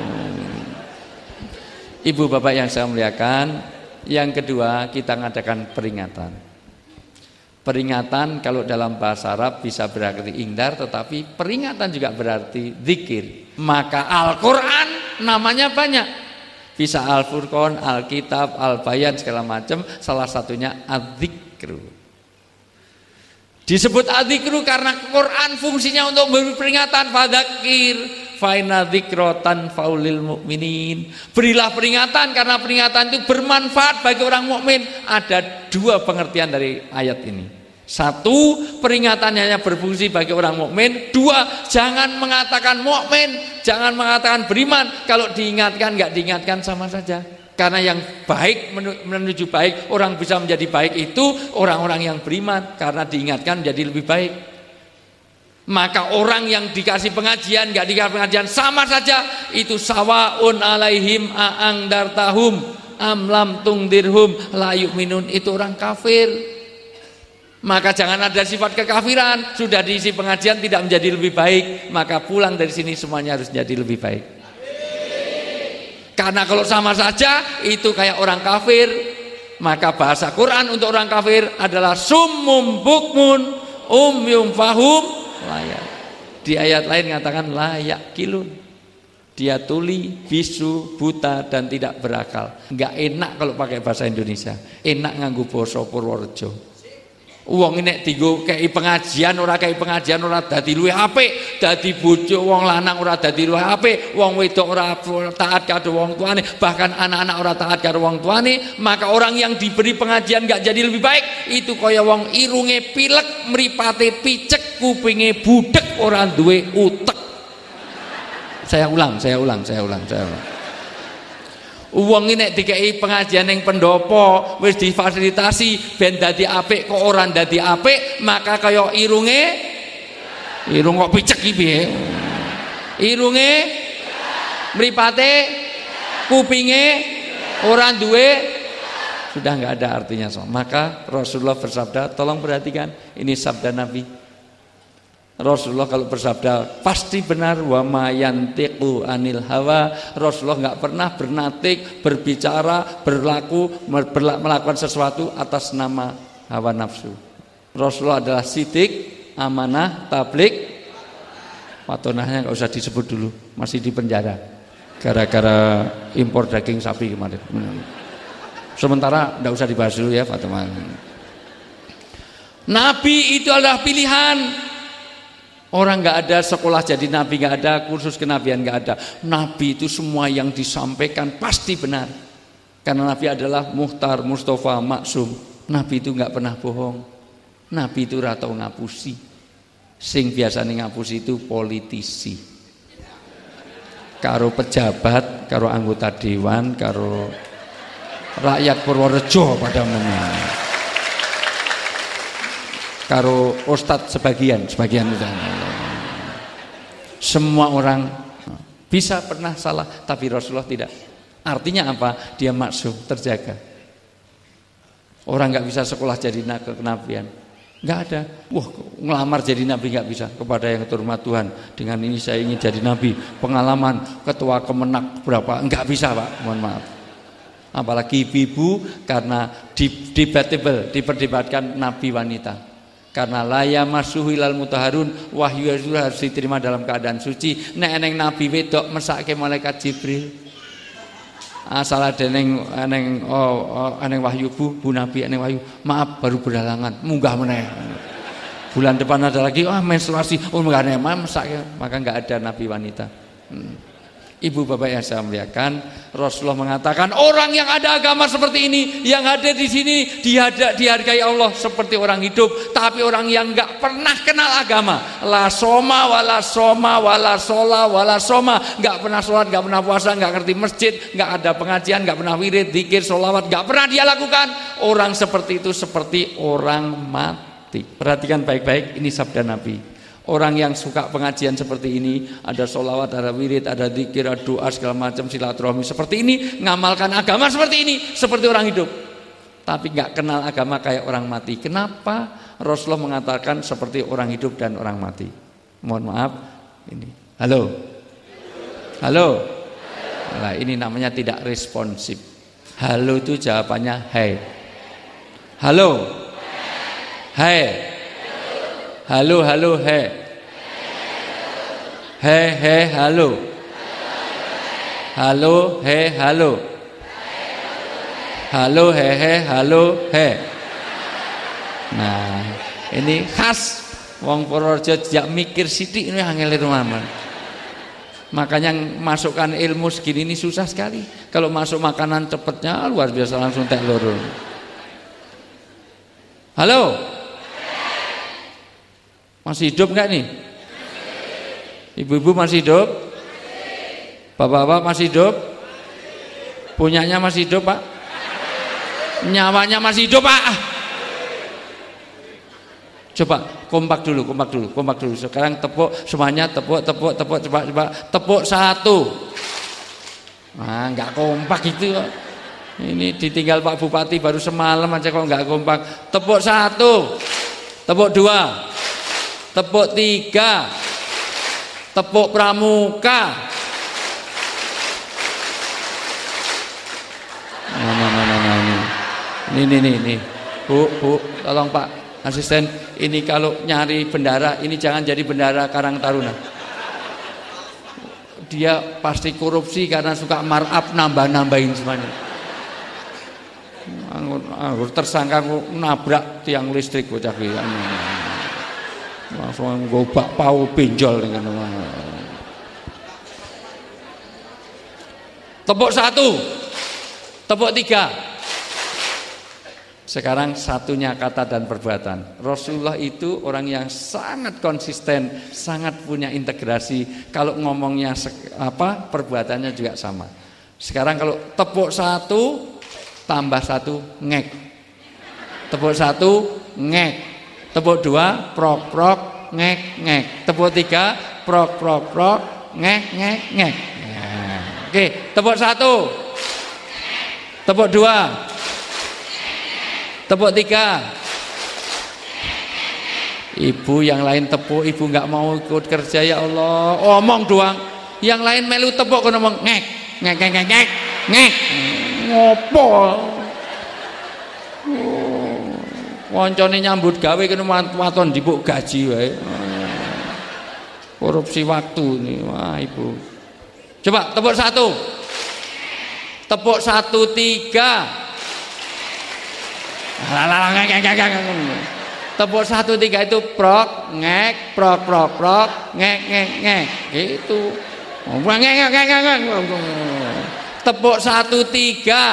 Ibu bapak yang saya muliakan, yang kedua kita ngadakan peringatan. Peringatan kalau dalam bahasa Arab bisa berarti ingdar, tetapi peringatan juga berarti zikir. Maka Al-Quran namanya banyak. Bisa Al-Furqan, Al-Kitab, Al-Bayan segala macam. Salah satunya Az-Zikru. Disebut adzikru karena Quran fungsinya untuk memberi peringatan. Fadzakir fa inna dzikratan faulil mukminin. Berilah peringatan karena peringatan itu bermanfaat bagi orang mukmin. Ada 2 pengertian dari ayat ini. 1, peringatannya hanya berfungsi bagi orang mukmin. 2, jangan mengatakan mukmin, jangan mengatakan beriman. Kalau diingatkan enggak diingatkan sama saja. Karena yang baik menuju baik, orang bisa menjadi baik itu orang-orang yang beriman, karena diingatkan menjadi lebih baik. Maka orang yang dikasih pengajian, gak dikasih pengajian sama saja, itu sawaun alaihim a'angdartahum am lam tungdirhum la yu'minun, itu orang kafir. Maka jangan ada sifat kekafiran. Sudah diisi pengajian tidak menjadi lebih baik, maka pulang dari sini semuanya harus jadi lebih baik. Karena kalau sama saja itu kayak orang kafir. Maka bahasa Quran untuk orang kafir adalah summum bukmun umyum fahum layak. Di ayat lain mengatakan layak kilun. Dia tuli, bisu, buta dan tidak berakal. Enggak enak kalau pakai bahasa Indonesia. Enak nganggo basa Purworejo. Wong nek dienggo kei pengajian ora dadi luwih apik, dadi bojo wong lanang ora dadi luwih apik, wong wedok ora taat karo wong tuane, bahkan anak-anak ora taat karo wong tuane, maka orang yang diberi pengajian enggak jadi lebih baik, itu kaya wong irunge pilek, mripate picek, kupinge budek, ora duwe utek. Saya ulang. Uang ini dikei pengajian yang pendopo wis difasilitasi ben dadi apik kok ora dadi apik, maka kaya irung kok picek iki piye? Irunge mripate kupinge ora duwe, sudah enggak ada artinya. Maka Rasulullah bersabda, tolong perhatikan, ini sabda Nabi. Rasulullah kalau bersabda pasti benar, wa ma yantiqu anil hawa. Rasulullah enggak pernah bernatik, berbicara, melakukan sesuatu atas nama hawa nafsu. Rasulullah adalah sidik, amanah, tablik, patonahnya enggak usah disebut dulu, masih di penjara gara-gara impor daging sapi kemarin. Sementara enggak usah dibahas dulu ya Fatimah. Nabi itu adalah pilihan. Orang nggak ada sekolah jadi nabi, nggak ada kursus kenabian, nggak ada. Nabi itu semua yang disampaikan pasti benar, karena Nabi adalah muhtar, mustofa, maksum. Nabi itu nggak pernah bohong. Nabi itu ora tau ngapusi. Sing biasanya ngapusi itu politisi, karo pejabat, karo anggota dewan, karo rakyat Purworejo pada umumnya, karo ustadz sebagian misalnya. Semua orang bisa pernah salah, tapi Rasulullah tidak. Artinya apa? Dia maksum, terjaga. Orang nggak bisa sekolah jadi kenabian, nggak ada. Wah, ngelamar jadi nabi nggak bisa. Kepada yang terhormat Tuhan, dengan ini saya ingin jadi nabi. Pengalaman ketua Kemenak berapa? Nggak bisa, Pak. Mohon maaf. Apalagi ibu-ibu, karena debatable, diperdebatkan nabi wanita. Karena laya masuhu ilal mutahharun, wahyu harus diterima dalam keadaan suci. Nek eneng nabi wedok mesake malaikat Jibril. Asal ada eneng wahyu bu nabi eneng wahyu, maaf baru berhalangan, munggah meneh. Bulan depan ada lagi, menstruasi, munggah meneh, maka enggak ada nabi wanita. Ibu bapak yang saya muliakan, Rasulullah mengatakan orang yang ada agama seperti ini, yang hadir di sini dihargai Allah seperti orang hidup. Tapi orang yang nggak pernah kenal agama, la soma wala soma wala sola wala soma, nggak pernah sholat, nggak pernah puasa, nggak ngerti masjid, nggak ada pengajian, nggak pernah wirid, zikir, sholawat, nggak pernah dia lakukan. Orang seperti itu seperti orang mati. Perhatikan baik-baik, ini sabda Nabi. Orang yang suka pengajian seperti ini, ada sholawat, ada wirid, ada zikir, ada doa segala macam, silaturahmi seperti ini, ngamalkan agama seperti ini, seperti orang hidup. Tapi nggak kenal agama kayak orang mati. Kenapa Rasulullah mengatakan seperti orang hidup dan orang mati? Mohon maaf, ini. Halo. Nah, ini namanya tidak responsif. Halo itu jawabannya hai. Halo. Hai. Halo, he. He, halo. Halo, he, halo. Halo, he, halo, he. Nah, ini khas wong Purworejo jak mikir sithik ini angel rumah. Makanya masukkan ilmu segini ini susah sekali. Kalau masuk makanan cepetnya luar biasa, langsung tek loro. Halo. Masih hidup nggak nih? Ibu-ibu masih hidup? Bapak-bapak masih hidup? Punyanya masih hidup, Pak? Nyawanya masih hidup, Pak? Coba kompak dulu. Sekarang tepuk semuanya, tepuk, coba. Tepuk satu. Nah, nggak kompak itu. Ini ditinggal Pak Bupati baru semalam aja kok nggak kompak. Tepuk satu, tepuk dua. Tepuk tiga, tepuk pramuka. Ini. Bu, tolong Pak asisten. Ini kalau nyari bendara, ini jangan jadi bendara Karang Taruna. Dia pasti korupsi karena suka markup, nambahin semuanya. Anggur tersangka nabrak tiang listrik bocah iki. Langsung gobak pau benjol dengan tepuk satu, tepuk tiga. Sekarang satunya kata dan perbuatan. Rasulullah itu orang yang sangat konsisten, sangat punya integrasi. Kalau ngomongnya perbuatannya juga sama. Sekarang kalau tepuk satu tambah satu ngek, tepuk satu ngek. Tepuk dua, prok, ngek. Tepuk tiga, prok, ngek. Nah, oke, tepuk satu, tepuk dua, tepuk tiga. Ibu yang lain tepuk, ibu nggak mau ikut kerja, ya Allah. Omong doang. Yang lain melu tepuk, kau ngomong ngek. Ngopo? Wancane nyambut gawe kena waton dipuk gaji wae. Korupsi waktu ini, wah ibu. Coba tepuk satu. Tepuk satu tiga. Tepuk satu tiga itu prok ngek, prok ngek. Gitu. Ngek. Tepuk satu tiga.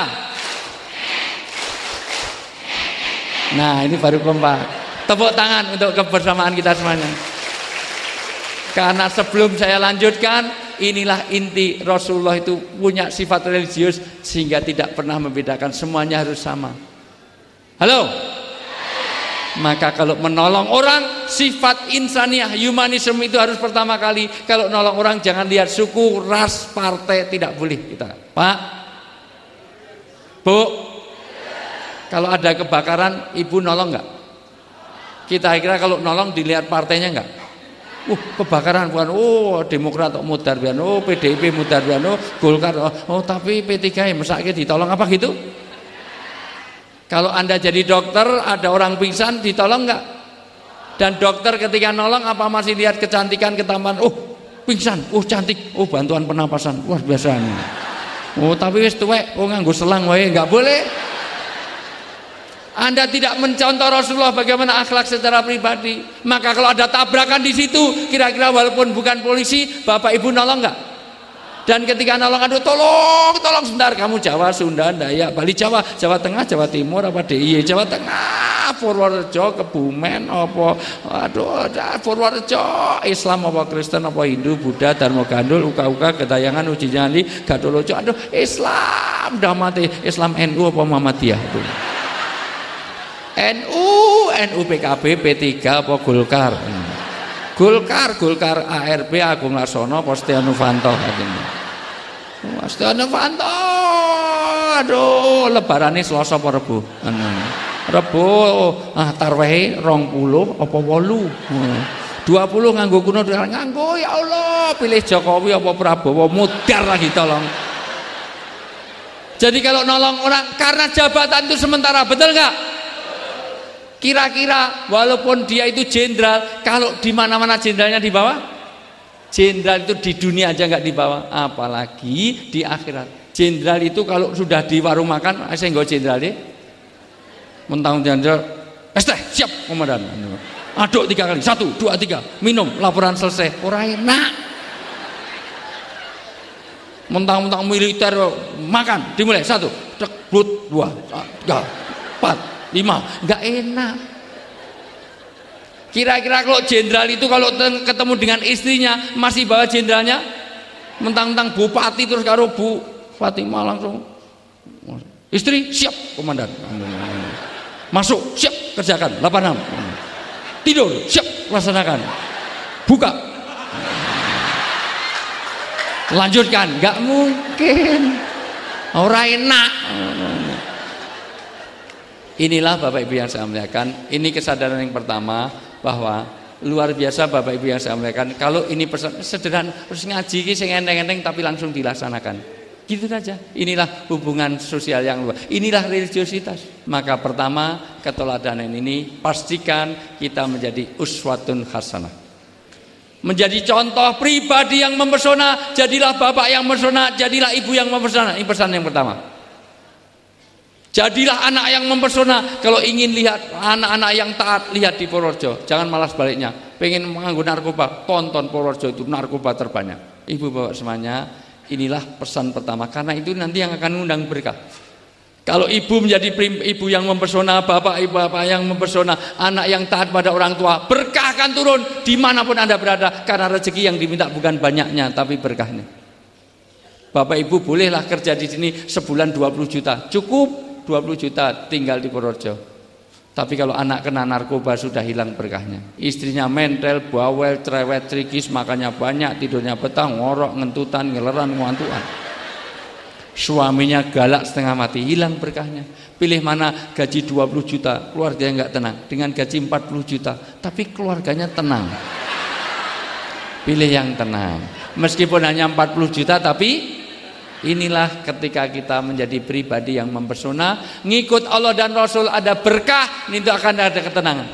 Nah, ini baru kompak. Tepuk tangan untuk kebersamaan kita semuanya. Karena sebelum saya lanjutkan, inilah inti Rasulullah itu punya sifat religius sehingga tidak pernah membedakan, semuanya harus sama. Halo? Maka kalau menolong orang, sifat insaniah, humanisme itu harus pertama kali. Kalau nolong orang jangan lihat suku, ras, partai, tidak boleh kita. Pak, Bu, kalau ada kebakaran ibu nolong nggak? Kita kira kalau nolong dilihat partainya nggak? Kebakaran bukan, Demokrat mudar bian, PDIP mudar bian, Golkar, tapi P3 mesake ditolong apa gitu? Kalau Anda jadi dokter, ada orang pingsan, ditolong nggak? Dan dokter ketika nolong apa masih lihat kecantikan, ketampanan? Pingsan, cantik, bantuan pernapasan, wah biasa. Tapi wis tuwek, nganggo selang wae, nggak boleh. Anda tidak mencontoh Rasulullah bagaimana akhlak secara pribadi. Maka kalau ada tabrakan di situ, kira-kira walaupun bukan polisi, Bapak Ibu nolong nggak? Dan ketika nolong, aduh tolong sebentar, kamu Jawa, Sunda, Dayak, Bali, Jawa Tengah, Jawa Timur, apa DIY, Jawa Tengah, Purworejo, Kebumen, apa, Purworejo, Islam apa Kristen apa Hindu, Buddha, Dharma Gandul, Uka-uka, Getayangan, Uji Nyali, Gadolojo, aduh Islam, dah mati, Islam NU apa Muhammadiyah itu. NU, PKB, P3 apa Golkar? Golkar ARP Agung Laksono apa Setia Novanto katanya. Setia Novanto. Aduh, lebarane Selasa apa Rebo? Rebo tarwehe 20 apa 8? 20 nganggo kuno nganggo ya Allah, pilih Jokowi apa Prabowo, mudar lagi tolong. Jadi kalau nolong orang karena jabatan itu sementara, betul nggak? Kira-kira walaupun dia itu jenderal, kalau di mana-mana jenderalnya di bawah, jenderal itu di dunia aja nggak di bawah, apalagi di akhirat. Jenderal itu kalau sudah di warung makan, saya nggak jenderal deh, mentang jenderal, siap komandan, aduk 3 kali, 1, 2, 3, minum, laporan selesai, orang enak. Mentang-mentang militer makan, dimulai 1, 2, 3, 4, 5, nggak enak. Kira-kira kalau jenderal itu kalau ketemu dengan istrinya masih bawa jenderalnya, mentang-mentang bupati terus karo Bu Fatimah langsung, istri siap komandan, masuk siap kerjakan 86, tidur siap laksanakan, buka lanjutkan, nggak mungkin, orang enak. Inilah Bapak Ibu yang saya muliakan, ini kesadaran yang pertama bahwa luar biasa Bapak Ibu yang saya muliakan. Kalau ini pesan sederhana, terus ngaji ini sing enteng-enteng tapi langsung dilaksanakan. Gitu saja. Inilah hubungan sosial yang luar. Inilah religiositas. Maka pertama, keteladanan ini pastikan kita menjadi uswatun hasanah. Menjadi contoh pribadi yang mempesona, jadilah bapak yang mempesona, jadilah ibu yang mempesona. Ini pesan yang pertama. Jadilah anak yang mempesona. Kalau ingin lihat anak-anak yang taat, lihat di Purworejo. Jangan malah sebaliknya. Pengen menganggur narkoba, tonton Purworejo, itu narkoba terbanyak. Ibu bapak semuanya, inilah pesan pertama. Karena itu nanti yang akan mengundang berkah. Kalau ibu menjadi ibu yang mempesona, bapak ibu bapak yang mempesona, anak yang taat pada orang tua, berkah akan turun dimanapun Anda berada. Karena rezeki yang diminta bukan banyaknya, tapi berkahnya. Bapak ibu bolehlah kerja di sini sebulan 20 juta, cukup. 20 juta tinggal di Purworejo. Tapi kalau anak kena narkoba sudah hilang berkahnya. Istrinya mentel, bawel, cerewet, trikis, makannya banyak, tidurnya petang, ngorok, ngentutan, ngeleran, ngantuan. Suaminya galak setengah mati, hilang berkahnya. Pilih mana gaji 20 juta, keluarganya nggak tenang. Dengan gaji 40 juta, tapi keluarganya tenang. Pilih yang tenang. Meskipun hanya 40 juta, tapi inilah ketika kita menjadi pribadi yang mempesona, ngikut Allah dan Rasul, ada berkah, itu akan ada ketenangan.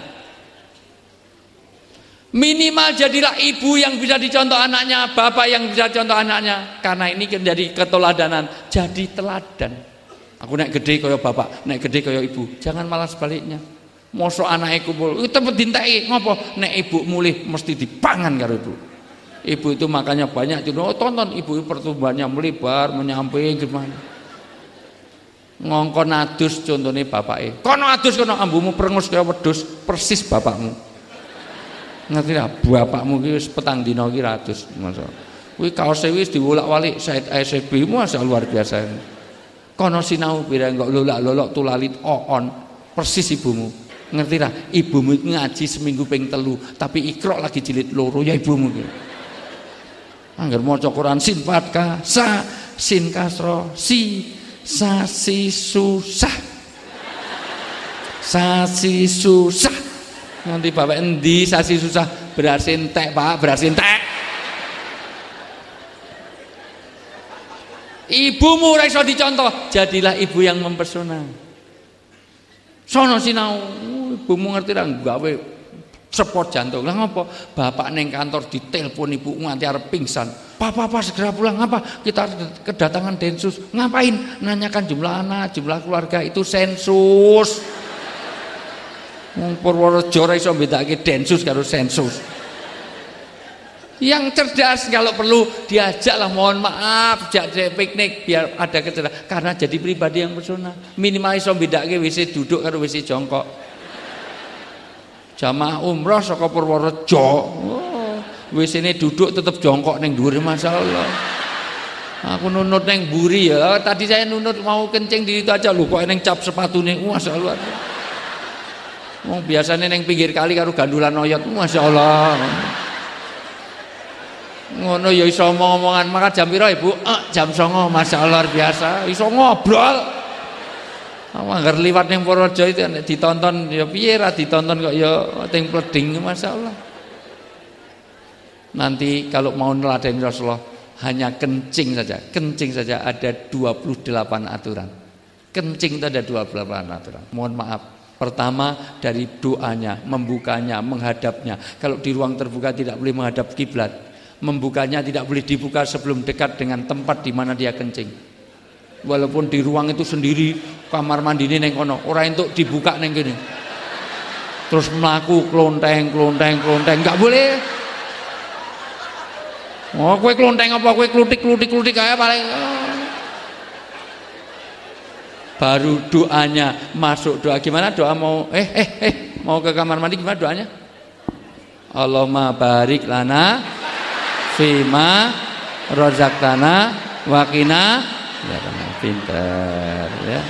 Minimal jadilah ibu yang bisa dicontoh anaknya, bapak yang bisa contoh anaknya. Karena ini menjadi keteladanan, jadi teladan. Aku naik gede kaya bapak, naik gede kaya ibu. Jangan malah sebaliknya. Mosok anaknya kumpul, tempat dintai, ngopo? Nek ibu mulih mesti dipangan karo ibu. Ibu itu makanya banyak tonton ibu pertumbuhannya melebar, menyampai gimana. Ngongkon adus contohnya bapaknya. Kono adus kono ambumu perengus kaya wedhus persis bapakmu. Ngerti lah bapakmu ki wis petang dina ki adus. Masa. Kuwi kaose wis diwolak-walik Said ICB masa luar biasa. Kono sinau pira kok lolak-lolok tulalit on persis ibumu. Ngerti lah ibumu ngaji seminggu ping 3 tapi Iqra lagi jilid 2 ya ibumu ki. Angger maca Quran sin fathah sa sin kasra si sasi susah. Sasi susah. Nanti bapak endi sasi susah, beras entek Pak, beras entek. Ibumu ora iso dicontoh, jadilah ibu yang mempesona. Sono sinau, ibumu ngerti ra gawe sepot jantung. Lah ngopo? Bapak neng kantor ditelepon ibu nganti arep pingsan. Papa segera pulang, ngapa? Kita kedatangan Densus. Ngapain? Nanyakan jumlah anak, jumlah keluarga, itu sensus. Wong Purworejo ora iso bedake Densus karo sensus. Yang cerdas kalau perlu diajaklah, mohon maaf, ajak piknik biar ada kecerdasan, karena jadi pribadi yang pesona. Minimal iso bedake WC duduk karo WC jongkok. Jamaah umroh saka Purworejo, WC-ne duduk tetap jongkok ning dhuwur, masyaallah. Aku nunut ning mburi ya. Tadi saya nunut mau kencing di itu aja lho, kok ning cap sepatune, masyaallah. Wong biasane ning pinggir kali karo gandulan oyot, masyaallah. Ngono ya iso omong-omongan. Maka jam piro Ibu? Jam 09.00, masyaallah luar biasa. Iso ngobrol. Angger liwat ning Purworejo itu ditonton ya piye ra ditonton kok ya ting pleding, masyaallah. Nanti kalau mau neladeni Rasulullah hanya kencing saja ada 28 aturan. Kencing itu ada 28 aturan. Mohon maaf. Pertama dari doanya, membukanya, menghadapnya. Kalau di ruang terbuka tidak boleh menghadap kiblat. Membukanya tidak boleh dibuka sebelum dekat dengan tempat di mana dia kencing. Walaupun di ruang itu sendiri, kamar mandi ini neng kono, orang itu dibuka neng gini. Terus melaku klonteng, nggak boleh. Oh, kue klonteng apa? Kue klutik kayak paling. Baru doanya masuk doa. Gimana doa mau? Mau ke kamar mandi gimana doanya? Allahumma barik lana fima rozaqtana waqina, ya pinter ya.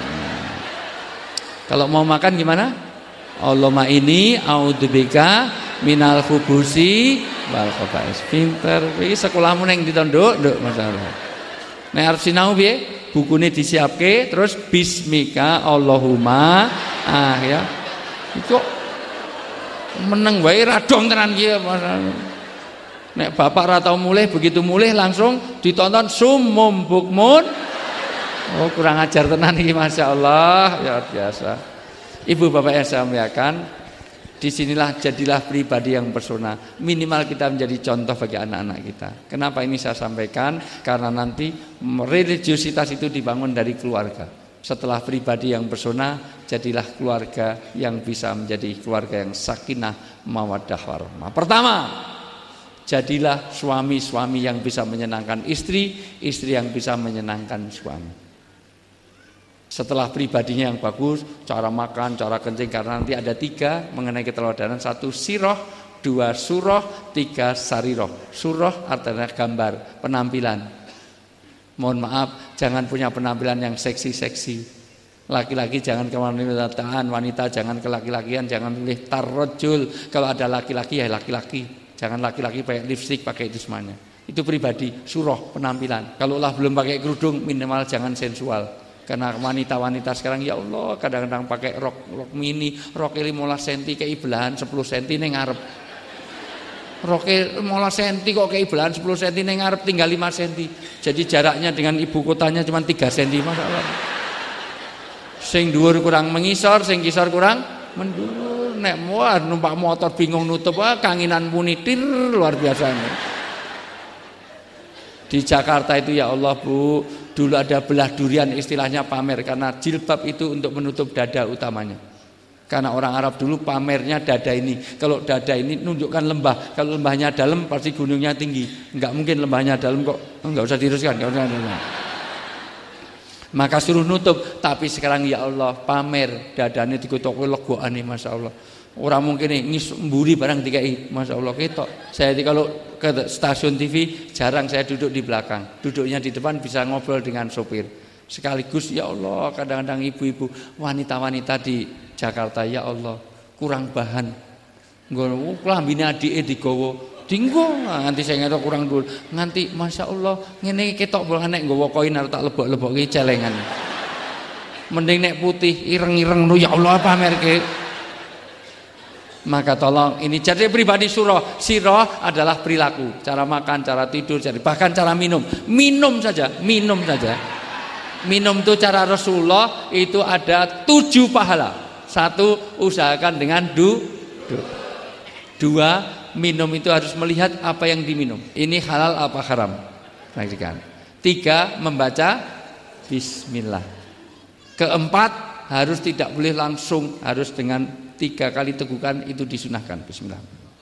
Kalau mau makan gimana? Allahumma ini a'udzubika minal khubusi wal khaba'is. Pinter. Iki sekolahmu neng ditondok, nduk masalah. Nek arep sinau piye? Bukune disiapke terus bismika Allahumma ya. Iku meneng wae radong tenan iki masalah. Nek bapak ra tau mulih, begitu mulih langsung ditonton sumum bukmun. Oh, kurang ajar tenan iki, masyaallah, ya biasa. Ibu bapak yang saya muliakan, disinilah jadilah pribadi yang pesona. Minimal kita menjadi contoh bagi anak-anak kita. Kenapa ini saya sampaikan? Karena nanti religiositas itu dibangun dari keluarga. Setelah pribadi yang pesona, jadilah keluarga yang bisa menjadi keluarga yang sakinah, mawaddah warahmah. Pertama, jadilah suami-suami yang bisa menyenangkan istri, istri yang bisa menyenangkan suami. Setelah pribadinya yang bagus, cara makan, cara kencing, karena nanti ada 3 mengenai keteladanan. 1 siroh, 2 suroh, 3 sariroh. Suroh artinya gambar, penampilan. Mohon maaf, jangan punya penampilan yang seksi-seksi. Laki-laki jangan kewanitaan, wanita jangan kelaki-lakian, jangan pilih tarrojul. Kalau ada laki-laki ya laki-laki. Jangan laki-laki pakai lipstik, pakai itu semuanya. Itu pribadi, suroh, penampilan. Kalau lah belum pakai kerudung, minimal jangan sensual. Karena wanita-wanita sekarang ya Allah kadang-kadang pakai rok mini, rok 15 cm kayak belahan 10 cm ning ngarep. Rok 15 cm kok kayak belahan 10 cm ning ngarep tinggal 5 cm. Jadi jaraknya dengan ibu kotanya cuma 3 cm, masalah. Sing dhuwur kurang mengisor, sing kisor kurang mendur. Nek muat numpak motor bingung nutup, kanginan munitir luar biasa. Di Jakarta itu ya Allah Bu, dulu ada belah durian istilahnya pamer, karena jilbab itu untuk menutup dada utamanya. Karena orang Arab dulu pamernya dada ini. Kalau dada ini nunjukkan lembah, kalau lembahnya dalam pasti gunungnya tinggi. Enggak mungkin lembahnya dalam kok. Enggak usah diteruskan, enggak usah. Maka suruh nutup, tapi sekarang ya Allah pamer dadane dikutuk legokane masyaallah. Orang mungkin ini mburi barang dikai, masya Allah ketok. Saya kalau ke stasiun TV jarang saya duduk di belakang, duduknya di depan bisa ngobrol dengan sopir. Sekaligus ya Allah kadang-kadang ibu-ibu, wanita-wanita di Jakarta ya Allah kurang bahan. Klambine adike digawa Dinggo nganti saya ngetok kurang dulu. Nganti Masya Allah ngene ketok boleh nek nggawa koin arep tak lebok-lebokke celengan. Mending nek putih ireng-ireng ya Allah apa merke. Maka tolong ini jadi pribadi sirah adalah perilaku, cara makan, cara tidur, bahkan cara minum saja. Minum itu cara Rasulullah itu ada 7 pahala. 1, usahakan dengan dua, minum itu harus melihat apa yang diminum. Ini halal apa haram. 3, membaca bismillah. 4, harus tidak boleh langsung, harus dengan 3 kali tegukan itu disunahkan. Bismillah.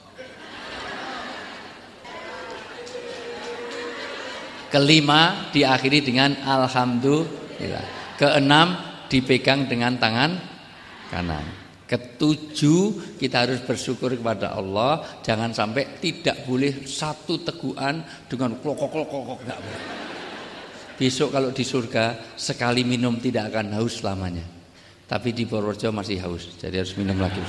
5, diakhiri dengan alhamdulillah. 6, dipegang dengan tangan kanan. 7, kita harus bersyukur kepada Allah. Jangan sampai tidak boleh satu tegukan dengan klokok enggak boleh. Besok kalau di surga sekali minum tidak akan haus selamanya. Tapi di Purworejo masih haus, jadi harus minum lagi.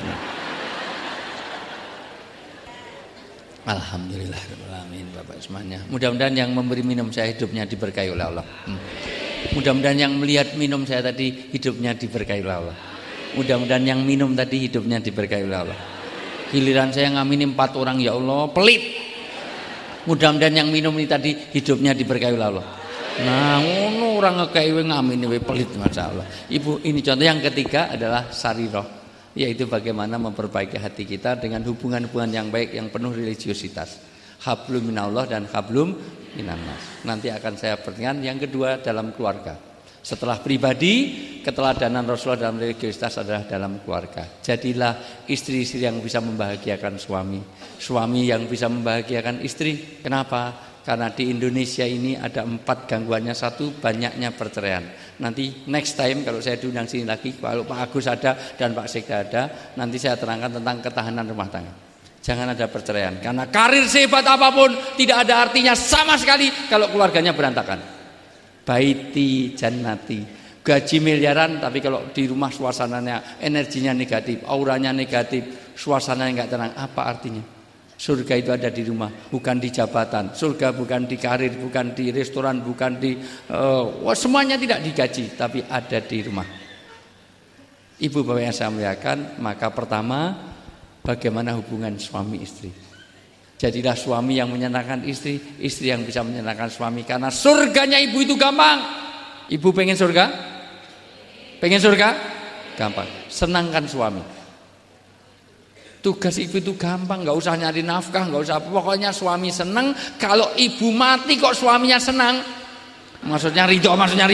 Alhamdulillahirrahmanirrahim Bapak semuanya. Mudah-mudahan yang memberi minum saya hidupnya diberkahi oleh Allah. Mudah-mudahan yang melihat minum saya tadi hidupnya diberkahi oleh Allah. Mudah-mudahan yang minum tadi hidupnya diberkahi oleh Allah. Giliran saya ngaminin 4 orang ya Allah pelit. Mudah-mudahan yang minum ini tadi hidupnya diberkahi oleh Allah. Nah, ngono orang ngekei ngamini we pelit masalah. Ibu, ini contoh yang ketiga adalah sarirah, yaitu bagaimana memperbaiki hati kita dengan hubungan-hubungan yang baik yang penuh religiositas. Hablum minallah dan hablum minannas. Nanti akan saya perhatikan yang kedua dalam keluarga. Setelah pribadi, keteladanan Rasulullah dalam religiositas adalah dalam keluarga. Jadilah istri-istri yang bisa membahagiakan suami, suami yang bisa membahagiakan istri. Kenapa? Karena di Indonesia ini ada 4 gangguannya. 1, banyaknya perceraian. Nanti next time kalau saya diundang sini lagi, kalau Pak Agus ada dan Pak Sekda ada, nanti saya terangkan tentang ketahanan rumah tangga. Jangan ada perceraian, karena karir sehebat apapun tidak ada artinya sama sekali kalau keluarganya berantakan. Baiti jannati, gaji miliaran tapi kalau di rumah suasananya energinya negatif, auranya negatif, suasananya nggak tenang, apa artinya? Surga itu ada di rumah, bukan di jabatan. Surga bukan di karir, bukan di restoran, bukan di semuanya tidak digaji, tapi ada di rumah. Ibu bapak yang saya muliakan, maka pertama bagaimana hubungan suami istri. Jadilah suami yang menyenangkan istri, istri yang bisa menyenangkan suami. Karena surganya ibu itu gampang. Ibu pengen surga? Pengen surga? Gampang. Senangkan suami. Tugas ibu itu gampang, nggak usah nyari nafkah, nggak usah, pokoknya suami senang. Kalau ibu mati kok suaminya senang, maksudnya ridho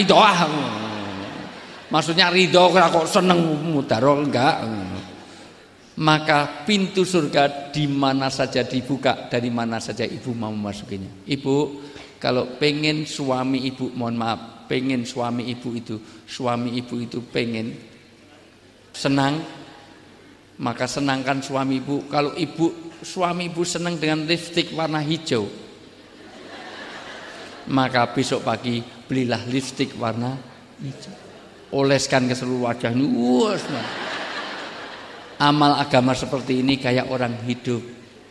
maksudnya ridho kok seneng mudaro enggak. Maka pintu surga di mana saja dibuka, dari mana saja ibu mau memasukinya. Ibu kalau pengen suami ibu, mohon maaf, pengen suami ibu itu pengen senang, maka senangkan suami ibu. Kalau suami ibu senang dengan lipstik warna hijau, maka besok pagi belilah lipstik warna hijau, oleskan ke seluruh wajahnya. Amal agama seperti ini kayak orang hidup.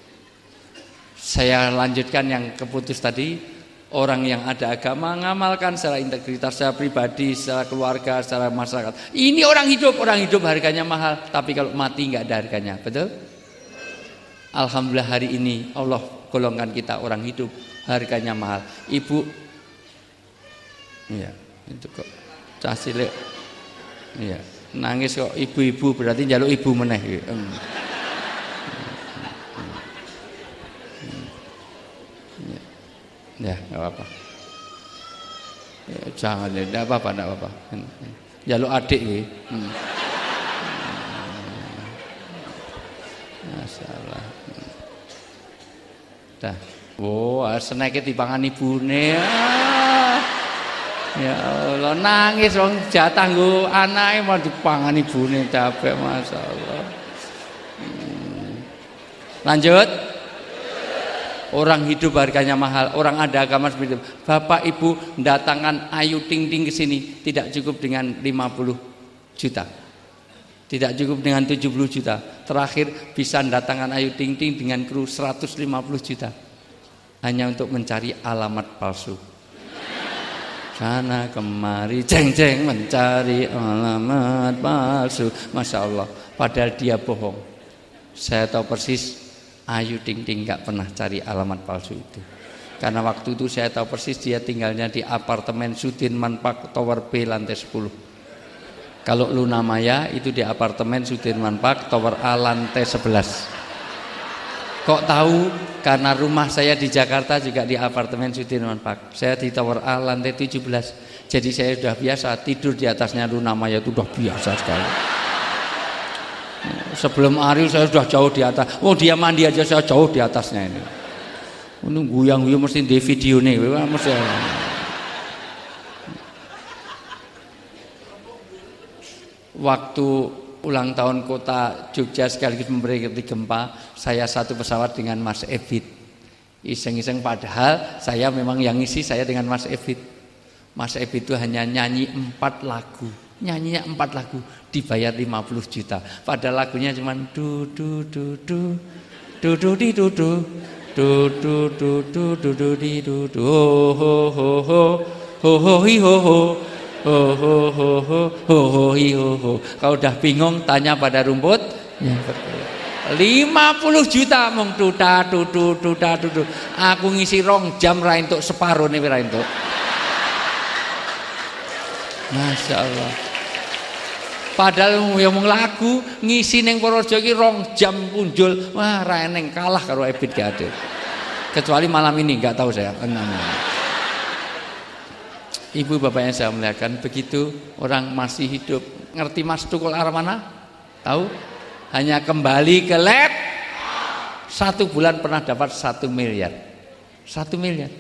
Saya lanjutkan yang keputus tadi. Orang yang ada agama ngamalkan secara integritas, secara pribadi, secara keluarga, secara masyarakat. Ini orang hidup harganya mahal. Tapi kalau mati nggak ada harganya, betul? Alhamdulillah hari ini Allah golongkan kita orang hidup, harganya mahal. Ibu, iya itu kok cah cilik, iya nangis kok ibu-ibu berarti njaluk ibu meneh. Ya, enggak apa-apa. Ya, jangan, enggak apa-apa. Jaluk adik nggih. Masalah. Dah. Oh, seneke dipangan ibune. Ya Allah, nangis wong jatah nggo anake mau dipangan ibune capek masalah. Lanjut. Orang hidup harganya mahal, orang ada agama seperti itu. Bapak Ibu datangkan Ayu Ting Ting ke sini tidak cukup dengan 50 juta. Tidak cukup dengan 70 juta. Terakhir bisa mendatangkan Ayu Ting Ting dengan kru 150 juta. Hanya untuk mencari alamat palsu. Sana kemari jeng-jeng mencari alamat palsu. Masya Allah. Padahal dia bohong. Saya tahu persis Ayu Ting Ting gak pernah cari alamat palsu itu. Karena waktu itu saya tahu persis dia tinggalnya di apartemen Sudirman Park Tower B lantai 10. Kalau Luna Maya itu di apartemen Sudirman Park Tower A lantai 11. Kok tahu? Karena rumah saya di Jakarta juga di apartemen Sudirman Park. Saya di Tower A lantai 17. Jadi saya sudah biasa tidur di atasnya Luna Maya, itu sudah biasa sekali. Sebelum Ariel saya sudah jauh di atas. Oh, dia mandi aja saya jauh di atasnya ini. Ini guyang-guyang mesti di video nih, mesti. Waktu ulang tahun kota Jogja sekaligus memperingati gempa, saya satu pesawat dengan Mas Ebit. Iseng-iseng padahal saya memang yang ngisi saya dengan Mas Ebit. Mas Ebit itu hanya nyanyi 4 lagu. Nyanyinya 4 lagu, dibayar 50 juta. Padahal lagunya cuma du du du du du du di du du du du du du du du di du du ho ho ho ho ho hi ho ho ho ho ho ho ho ho hi ho ho. Kalau udah bingung tanya pada rumput ya, 50 juta mong tuta tutu tuta tutu. Aku ngisi 2 jam ra entuk separo ne ra entuk. Masya Allah. Padahal ngomong lagu ngisi ning Purworejo iki 2 jam punjul. Wah, ra eneng kalah karo Ebit gak ada. Kecuali malam ini enggak tahu saya. Ibu bapak yang saya muliakan, begitu orang masih hidup. Ngerti Mas Tukul Armana? Tahu? Hanya kembali ke lab 1 bulan pernah dapat 1 miliar. 1 miliar.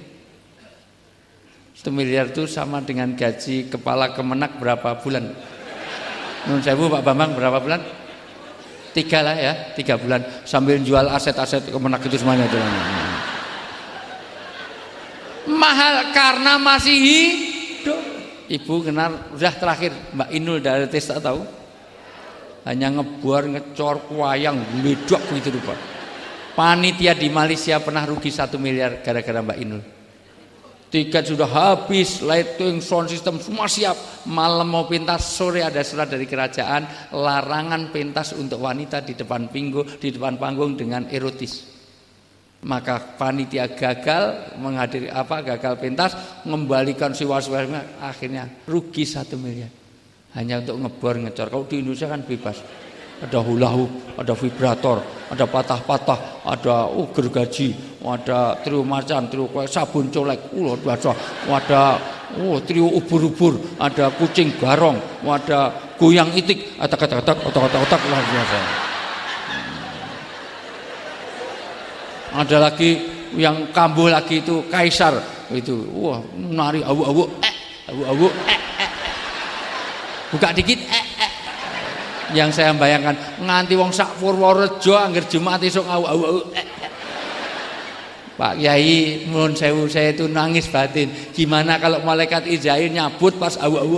1 miliar itu sama dengan gaji kepala Kemenak berapa bulan? Nun sewu Pak Bambang berapa bulan? 3 lah ya, 3 bulan sambil jual aset-aset Kemenak itu semuanya itu. Mahal karena masih hidup. Ibu kenal udah terakhir Mbak Inul dari Testa tahu? Hanya ngebuar, ngecor, kuayang, ledok begitu rupa. Panitia di Malaysia pernah rugi 1 miliar gara-gara Mbak Inul. Tiket sudah habis, lighting, sound system semua siap. Malam mau pentas, sore ada surat dari kerajaan larangan pentas untuk wanita di depan panggung dengan erotis. Maka panitia gagal menghadiri gagal pentas, mengembalikan siwa-siwanya, akhirnya rugi 1 miliar. Hanya untuk ngebor ngecor. Kalau di Indonesia kan bebas. Ada hula hoop, ada vibrator, ada patah-patah, ada gergaji, ada trio macan, trio sabun colek, biasa, ada trio ubur-ubur, ada kucing garong, ada goyang itik, ada otak-otak luar biasa. Ada lagi yang kambuh lagi itu kaisar itu, nari awu-awu, buka dikit, Yang saya bayangkan nganti wong sak Purworejo angger Jumat esuk awu-awu. Pak Kiai nuwun sewu, saya itu nangis batin. Gimana kalau malaikat Israil nyabut pas awu-awu?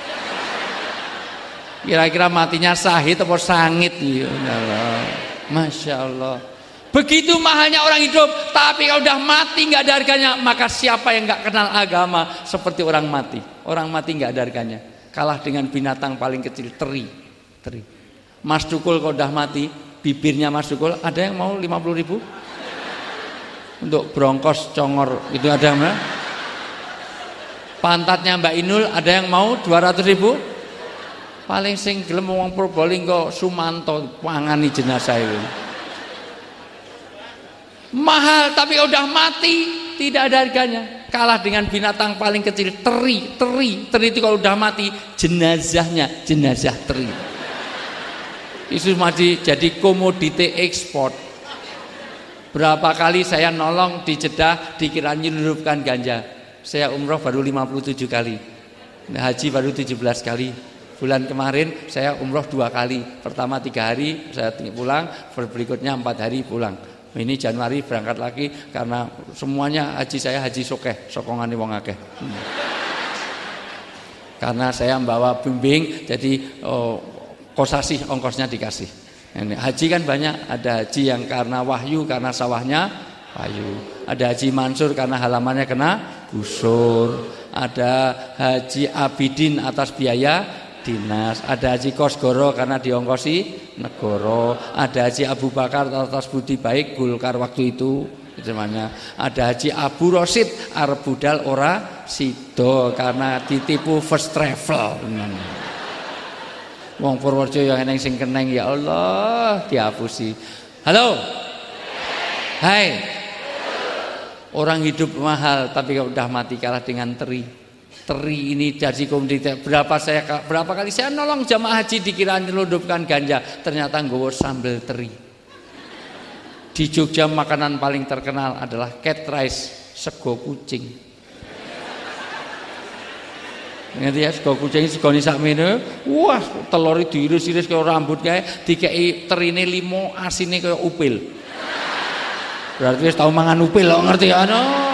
Kira-kira matinya sahid atau sangit? Ya Allah. Masya Allah. Begitu mahalnya orang hidup, tapi kalau udah mati nggak ada harganya. Maka siapa yang nggak kenal agama seperti orang mati? Orang mati nggak ada harganya. Kalah dengan binatang paling kecil, teri. Mas Tukul kalau udah mati, bibirnya Mas Tukul ada yang mau 50.000 untuk bronkos congor itu ada yang mana? Pantatnya Mbak Inul ada yang mau 200.000? Paling sing gelem wong Purbalingga Sumanto pangani jenazah itu. Mahal tapi udah mati tidak ada harganya. Kalah dengan binatang paling kecil, teri itu kalau udah mati jenazahnya jenazah teri. Isu mati jadi komoditi ekspor. Berapa kali saya nolong di Jeddah dikira nyelundupkan ganja. Saya umroh baru 57 kali, haji baru 17 kali. Bulan kemarin saya umroh 2 kali. Pertama 3 hari saya pulang, berikutnya 4 hari pulang. Ini Januari berangkat lagi karena semuanya haji saya haji sokeh, sokongane wong akeh. Karena saya membawa bimbing, jadi kosasih ongkosnya dikasih. Ini haji kan banyak, ada haji yang karena wahyu, karena sawahnya wahyu. Ada haji mansur karena halamannya kena gusur. Ada haji abidin atas biaya dinas. Ada haji kosgoro karena diongkosi negoro. Ada haji Abu Bakar atas budi baik Golkar waktu itu. Namanya. Ada haji Abu Rosid arep budal ora sido karena ditipu first travel. Wong Purworejo yang eneng sing keneng ya Allah dihapusi. Halo. Hai. Orang hidup mahal tapi kalau udah mati kalah dengan teri. Teri ini jadi komoditas. Berapa kali saya nolong jamaah haji dikira nyelundupkan ganja, ternyata nggawa sambal teri. Di Jogja makanan paling terkenal adalah cat rice, sego kucing. Ngerti ya, sego kucing segone sakmene. Wah, telur diiris-iris kaya rambut kae, dikeki terine 5, asine kaya upil. Berarti wis tau mangan upil kok ngerti ya.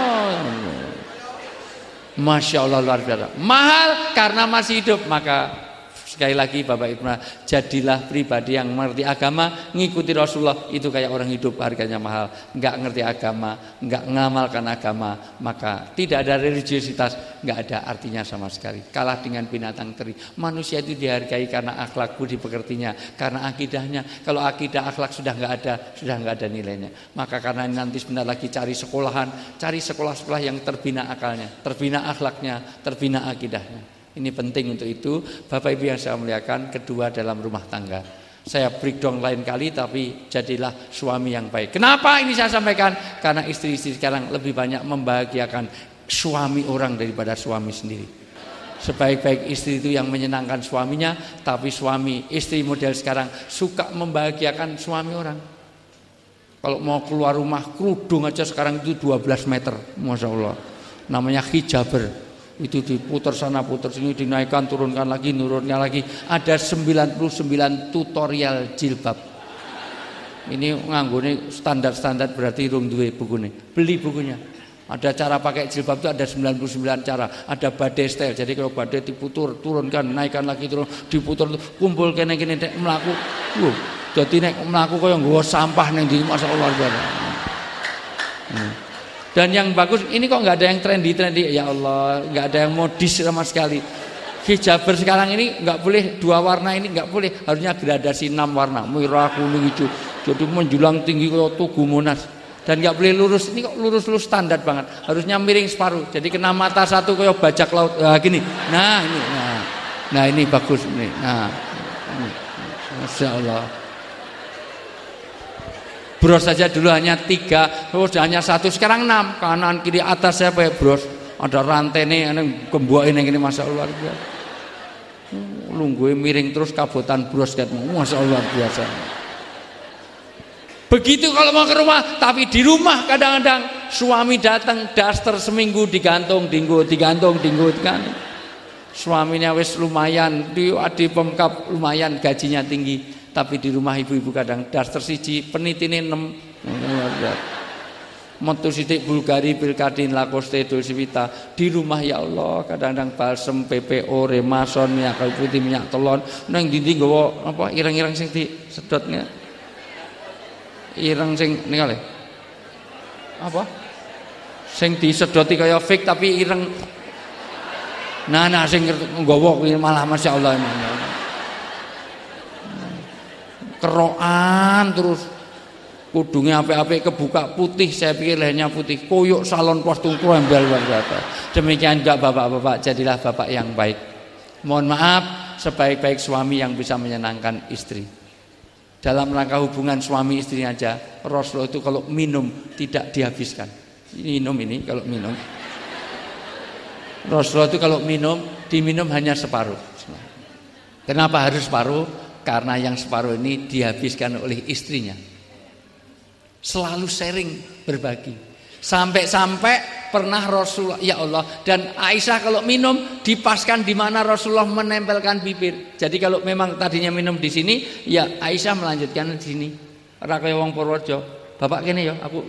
Masya Allah luar biasa. Mahal karena masih hidup. Maka sekali lagi Bapak Ibu, jadilah pribadi yang mengerti agama, ngikuti Rasulullah. Itu kayak orang hidup, harganya mahal. Enggak ngerti agama, enggak ngamalkan agama, maka tidak ada religiositas, enggak ada artinya sama sekali. Kalah dengan binatang teri. Manusia itu dihargai karena akhlak budi pekertinya, karena akidahnya. Kalau akidah akhlak sudah enggak ada nilainya. Maka karena nanti sebentar lagi cari sekolahan, cari sekolah-sekolah yang terbina akalnya, terbina akhlaknya, terbina akidahnya. Ini penting untuk itu, Bapak Ibu yang saya muliakan. Kedua, dalam rumah tangga. Saya breakdown lain kali, tapi jadilah suami yang baik. Kenapa ini saya sampaikan? Karena istri-istri sekarang lebih banyak membahagiakan suami orang daripada suami sendiri. Sebaik-baik istri itu yang menyenangkan suaminya, tapi suami istri model sekarang suka membahagiakan suami orang. Kalau mau keluar rumah kerudung aja sekarang itu 12 meter, Masya Allah. Namanya hijaber. Itu diputar sana putar sini, dinaikkan turunkan lagi, nurunkan lagi. Ada 99 tutorial jilbab. Ini nganggone standar-standar berarti rung duwe bukune. Beli bukunya. Ada cara pakai jilbab itu ada 99 cara. Ada badai style. Jadi kalau badai diputur, turunkan, naikkan lagi, turun, diputur, kumpul kene-kene nek mlaku. Dadi nek mlaku kaya nggawa sampah ning ndi, masyaallah luar biasa. Dan yang bagus, ini kok nggak ada yang trendy, ya Allah, nggak ada yang modis sama sekali. Hijaber sekarang ini nggak boleh 2 warna, ini nggak boleh, harusnya gradasi 6 warna, merah, kuning, hijau. Jadi menjulang tinggi kayak Tugu Monas. Dan nggak boleh lurus, ini kok lurus standar banget, harusnya miring separuh. Jadi kena mata satu kayak bajak laut, gini. Nah ini, nah ini bagus nih. Nah, ini. Masya Allah. Bros saja dulu hanya 3, terus hanya 1, sekarang 6, kanan kiri atas saya pakai bros. Ada rantai nih, gembok ini Masya Allah biasa. Lungguhe miring terus kabotan bros kan, Masya Allah biasa. Begitu kalau mau ke rumah, tapi di rumah kadang-kadang suami datang daster seminggu digantung, digantung. Suaminya wis lumayan, di pemkap lumayan gajinya tinggi. Tapi di rumah ibu-ibu kadang daster siji penitine 6. Metu sithik Bulgari Pilkadin Lacoste Dolcivita. Di rumah ya Allah kadang-kadang balsem, PPO, Remason, minyak kayu putih, minyak telon. Nang ndi nggawa apa ireng-ireng sing disedotnya. Ireng sing nikale. Apa? Sing disedoti kaya fake tapi ireng. Nah sing nggawa kuwi malah Masya Allah. Kerokan terus kudungnya apik-apik kebuka putih, saya pikir lehernya putih, koyok salon kostum krembel berkata. Demikian juga bapak-bapak, jadilah bapak yang baik. Mohon maaf, sebaik-baik suami yang bisa menyenangkan istri. Dalam rangka hubungan suami istri aja, Rasulullah itu kalau minum tidak dihabiskan. Minum ini kalau minum. Rasulullah itu kalau minum, diminum hanya separuh. Kenapa harus separuh? Karena yang separuh ini dihabiskan oleh istrinya. Selalu sharing, berbagi. Sampai-sampai pernah Rasulullah, ya Allah, dan Aisyah kalau minum dipaskan di mana Rasulullah menempelkan bibir. Jadi kalau memang tadinya minum di sini, ya Aisyah melanjutkan di sini. Ora kaya wong Purworejo. Bapak kene ya, aku.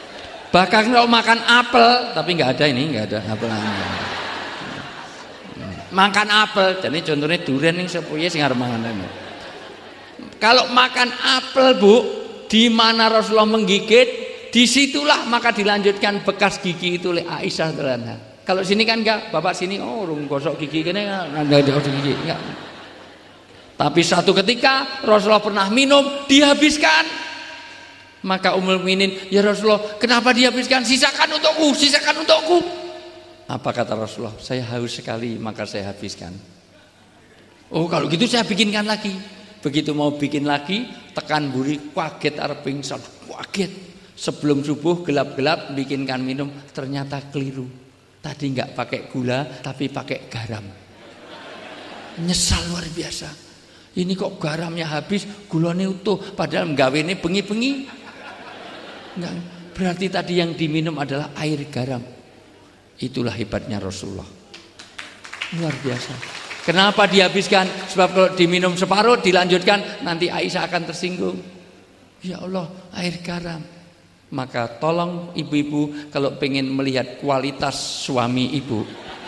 Bahkan kalau makan apel, tapi nggak ada ini, nggak ada apel. makan apel, jadi contohnya durian ning sepuye sing arep mangan. Kalau makan apel, Bu, di mana Rasulullah menggigit, disitulah maka dilanjutkan bekas gigi itu oleh Aisyah radhiyallahu. Kalau sini kan enggak, bapak sini urung gosok gigi kene enggak gosok gigi, enggak. Tapi suatu ketika Rasulullah pernah minum, dihabiskan. Maka Ummul Mukminin, ya Rasulullah, kenapa dihabiskan? Sisakan untukku, sisakan untukku. Apa kata Rasulullah? Saya haus sekali, maka saya habiskan. Oh, kalau gitu saya bikinkan lagi. Begitu mau bikin lagi, tekan buri, kaget arep pingsan, kaget. Sebelum subuh gelap-gelap bikinkan minum, ternyata keliru. Tadi enggak pakai gula, tapi pakai garam. Nyesal luar biasa. Ini kok garamnya habis, gulanya utuh, padahal gawene bengi-bengi. Enggak, berarti tadi yang diminum adalah air garam. Itulah hebatnya Rasulullah. Luar biasa. Kenapa dihabiskan? Sebab kalau diminum separuh dilanjutkan nanti Aisyah akan tersinggung. Ya Allah, air garam. Maka tolong ibu-ibu kalau pengen melihat kualitas suami ibu,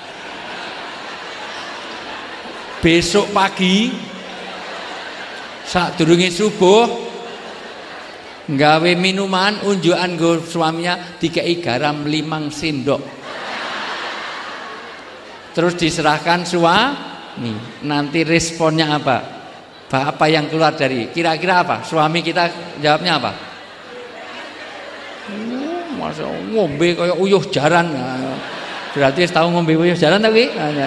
besok pagi sadurunge subuh nggawe minuman unjukan go suaminya dikei garam 5 sendok. Terus diserahkan suami. Nanti responnya apa? Apa yang keluar dari kira-kira apa? Suami kita jawabnya apa? Masa ngombe kayak uyuh jaran. Berarti tahu ngombe uyuh jaran tapi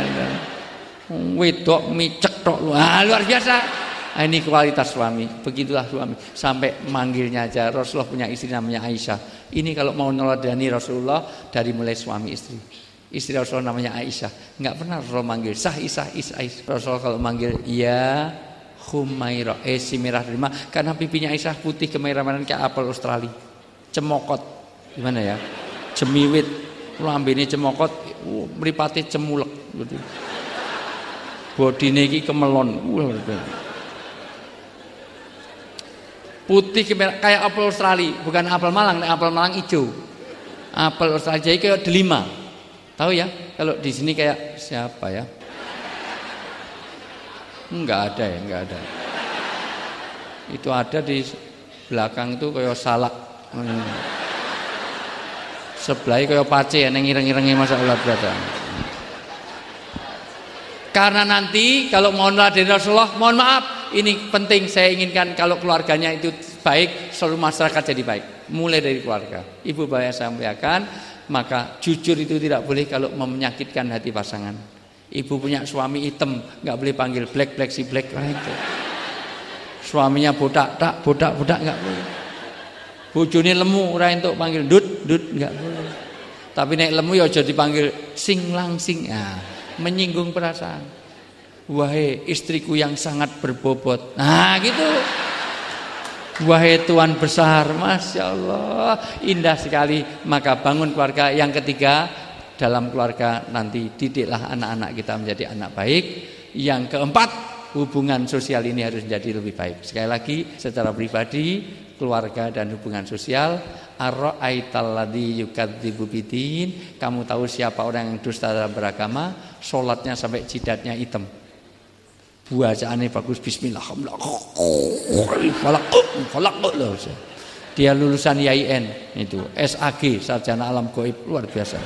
wedok micek tok. Luar biasa. Ini kualitas suami. Begitulah suami. Sampai manggilnya aja. Rasulullah punya istri namanya Aisyah. Ini kalau mau neladani Rasulullah dari mulai suami istri. Istri Rasulullah namanya Aisyah. Enggak pernah Rasulullah manggil Sah Isah. Rasulullah kalau manggil ya Humairah, si merah derma, karena pipinya Aisyah putih kemerahan kayak apel Australia. Cemokot. Gimana ya? Cemiwit. Lambene cemokot, mripate cemulek gitu. Bodine iki kemelon. Putih kemerah kayak apel Australia, bukan apel Malang, apel Malang hijau. Apel Australia jadi kayak delima. Tahu ya? Kalau di sini kayak siapa ya? Enggak ada ya, enggak ada. Itu ada di belakang itu kayak salak. Sebelahnya kayak pace ya, neng ireng-irengnya masalah berada. Karena nanti kalau mohon dari Rasulullah, mohon maaf, ini penting saya inginkan kalau keluarganya itu baik, seluruh masyarakat jadi baik. Mulai dari keluarga. Ibu saya sampaikan, maka jujur itu tidak boleh kalau menyakitkan hati pasangan. Ibu punya suami hitam, nggak boleh panggil black si black. Itu. Suaminya botak nggak boleh. Bojone lemu, ora entuk panggil dut nggak boleh. Tapi nek lemu ya aja dipanggil sing langsing. Nah, menyinggung perasaan. Wahai istriku yang sangat berbobot. Nah, gitu. Wahai Tuhan besar, Masya Allah, indah sekali. Maka bangun keluarga. Yang ketiga, dalam keluarga nanti didiklah anak-anak kita menjadi anak baik. Yang keempat, hubungan sosial ini harus menjadi lebih baik. Sekali lagi, secara pribadi, keluarga dan hubungan sosial. Ar-ra'aital ladzi yukadzibu bidin. Kamu tahu siapa orang yang dusta dalam beragama? Sholatnya sampai jidatnya hitam. Bacaannya bagus, bismillah. Dia lulusan IAIN itu, SAG, sarjana alam gaib, luar biasa.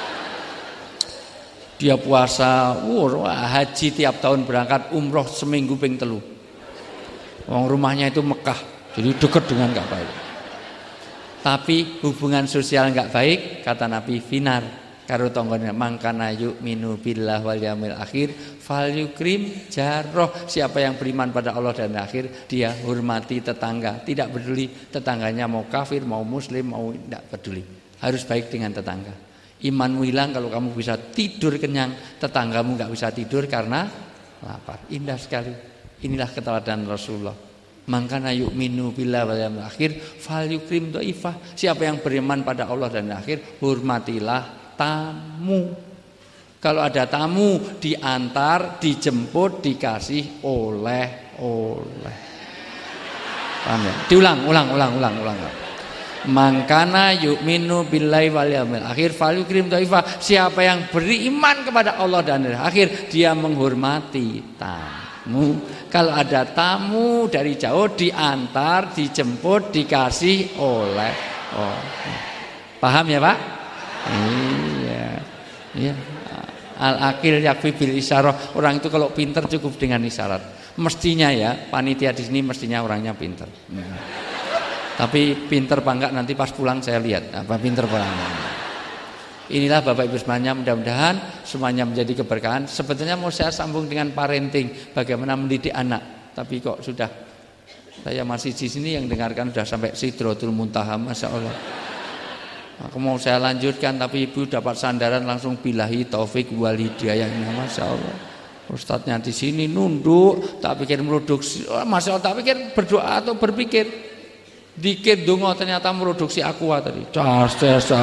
Dia puasa, haji tiap tahun berangkat, umroh seminggu ping 3. Wong rumahnya itu Mekah, jadi dekat dengan enggak baik. Tapi hubungan sosial enggak baik, kata Nabi, finar. Karo tonggone mangkana yu'minu billah wal yaumil akhir falyukrim jarrah. Siapa yang beriman pada Allah dan akhir, dia hormati tetangga. Tidak peduli tetangganya mau kafir, mau muslim, mau tidak peduli. Harus baik dengan tetangga. Imanmu hilang kalau kamu bisa tidur kenyang, tetanggamu enggak bisa tidur karena lapar. Indah sekali. Inilah keteladanan Rasulullah. Mangkana yu'minu billah wal yaumil akhir falyukrim dhaifah. Siapa yang beriman pada Allah dan akhir, hormatilah tamu. Kalau ada tamu diantar, dijemput, dikasih oleh-oleh. Paham ya? Diulang. Mangkana yu'minu billahi wal yaumil akhir falyukrim dhaifah. Siapa yang beriman kepada Allah dan hari akhir, dia menghormati tamu. Kalau ada tamu dari jauh, diantar, dijemput, dikasih oleh. Oh. Paham ya Pak? Iya. Iya. Al-akil yakfi bil isyarah. Orang itu kalau pintar cukup dengan isyarat. Mestinya ya, panitia di sini mestinya orangnya pintar. Tapi pintar apa enggak nanti pas pulang saya lihat apa pintar apa enggak. Inilah Bapak Ibu semuanya, mudah-mudahan semuanya menjadi keberkahan. Sebetulnya mau saya sambung dengan parenting, bagaimana mendidik anak. Tapi kok sudah saya masih di sini yang dengarkan sudah sampai Sidratul Muntaha, Masya Allah. Aku mau saya lanjutkan, tapi ibu dapat sandaran langsung billahi taufik wal hidayahnya, Masya Allah. Ustadznya di sini nunduk, tak pikir produksi, Masya Allah, tak pikir berdoa atau berpikir dikit dongo ternyata produksi aqua tadi. Das.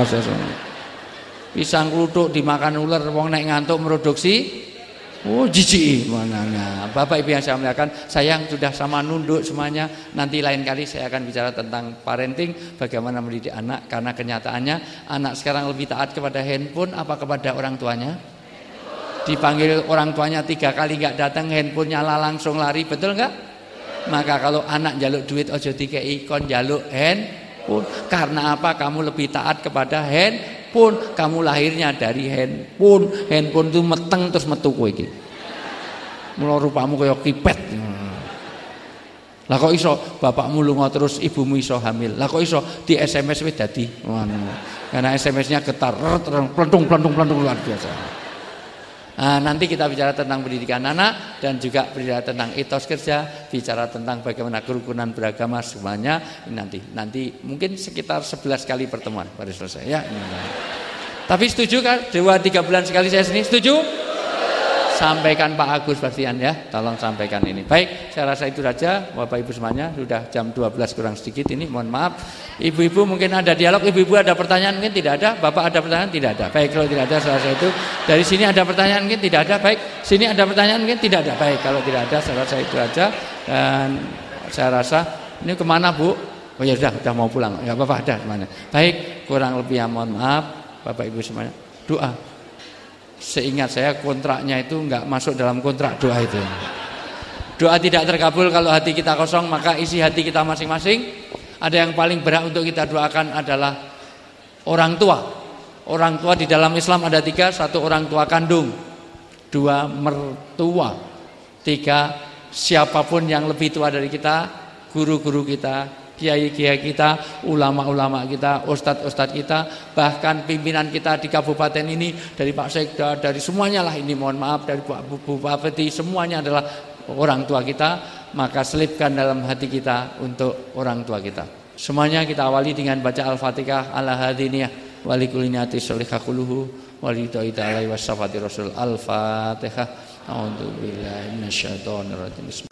Pisang kluthuk dimakan ular, wong nek ngantuk produksi. Oh jijik mananya. Bapak Ibu yang saya muliakan, sayang sudah sama nunduk semuanya. Nanti lain kali saya akan bicara tentang parenting, bagaimana mendidik anak. Karena kenyataannya anak sekarang lebih taat kepada handphone apa kepada orang tuanya. Dipanggil orang tuanya 3 kali nggak datang, handphone nyala langsung lari, betul nggak? Maka kalau anak jaluk duit ojo dikei kon jaluk handphone. Karena apa? Kamu lebih taat kepada handphone. Kamu lahirnya dari handphone. Handphone itu meteng terus metu kowe iki. Mula rupamu kaya kipet. Lah kok iso bapakmu lunga terus ibumu iso hamil. Lah kok iso di SMS wis dadi. Karena SMS-nya getar, plentung luar biasa. Nah, nanti kita bicara tentang pendidikan anak dan juga bicara tentang etos kerja, bicara tentang bagaimana kerukunan beragama semuanya nanti mungkin sekitar 11 kali pertemuan baru selesai ya. Tapi setuju kan 2-3 bulan sekali saya sini, setuju? Sampaikan Pak Agus Bastian ya, tolong sampaikan ini. Baik, saya rasa itu saja Bapak Ibu semuanya, sudah jam 12 kurang sedikit ini, mohon maaf. Ibu-ibu mungkin ada dialog, ibu-ibu ada pertanyaan mungkin tidak ada, Bapak ada pertanyaan tidak ada. Baik, kalau tidak ada saya rasa itu. Dari sini ada pertanyaan mungkin tidak ada, baik. Sini ada pertanyaan mungkin tidak ada, baik. Kalau tidak ada saya rasa itu aja. Dan saya rasa ini kemana Bu? Oh ya sudah mau pulang, nggak apa-apa, ada kemana. Baik, kurang lebih ya mohon maaf Bapak Ibu semuanya. Doa. Seingat saya kontraknya itu enggak masuk dalam kontrak doa itu. Doa tidak terkabul kalau hati kita kosong, maka isi hati kita masing-masing. Ada yang paling berat untuk kita doakan adalah orang tua. Orang tua di dalam Islam ada 3, 1 orang tua kandung, 2 mertua, 3 siapapun yang lebih tua dari kita, guru-guru kita, kiai-kiai kita, ulama-ulama kita, ustadz-ustadz kita, bahkan pimpinan kita di kabupaten ini, dari Pak Sekda, dari semuanya lah ini, mohon maaf, dari Pak Bupati, semuanya adalah orang tua kita. Maka selipkan dalam hati kita untuk orang tua kita. Semuanya kita awali dengan baca Al-Fatihah ala hadiniyah walikulinati sholihakuluhu walidoi ta'alai wassafati rasul. Al-Fatihah. A'udzubillahi minasyaitonirrajim.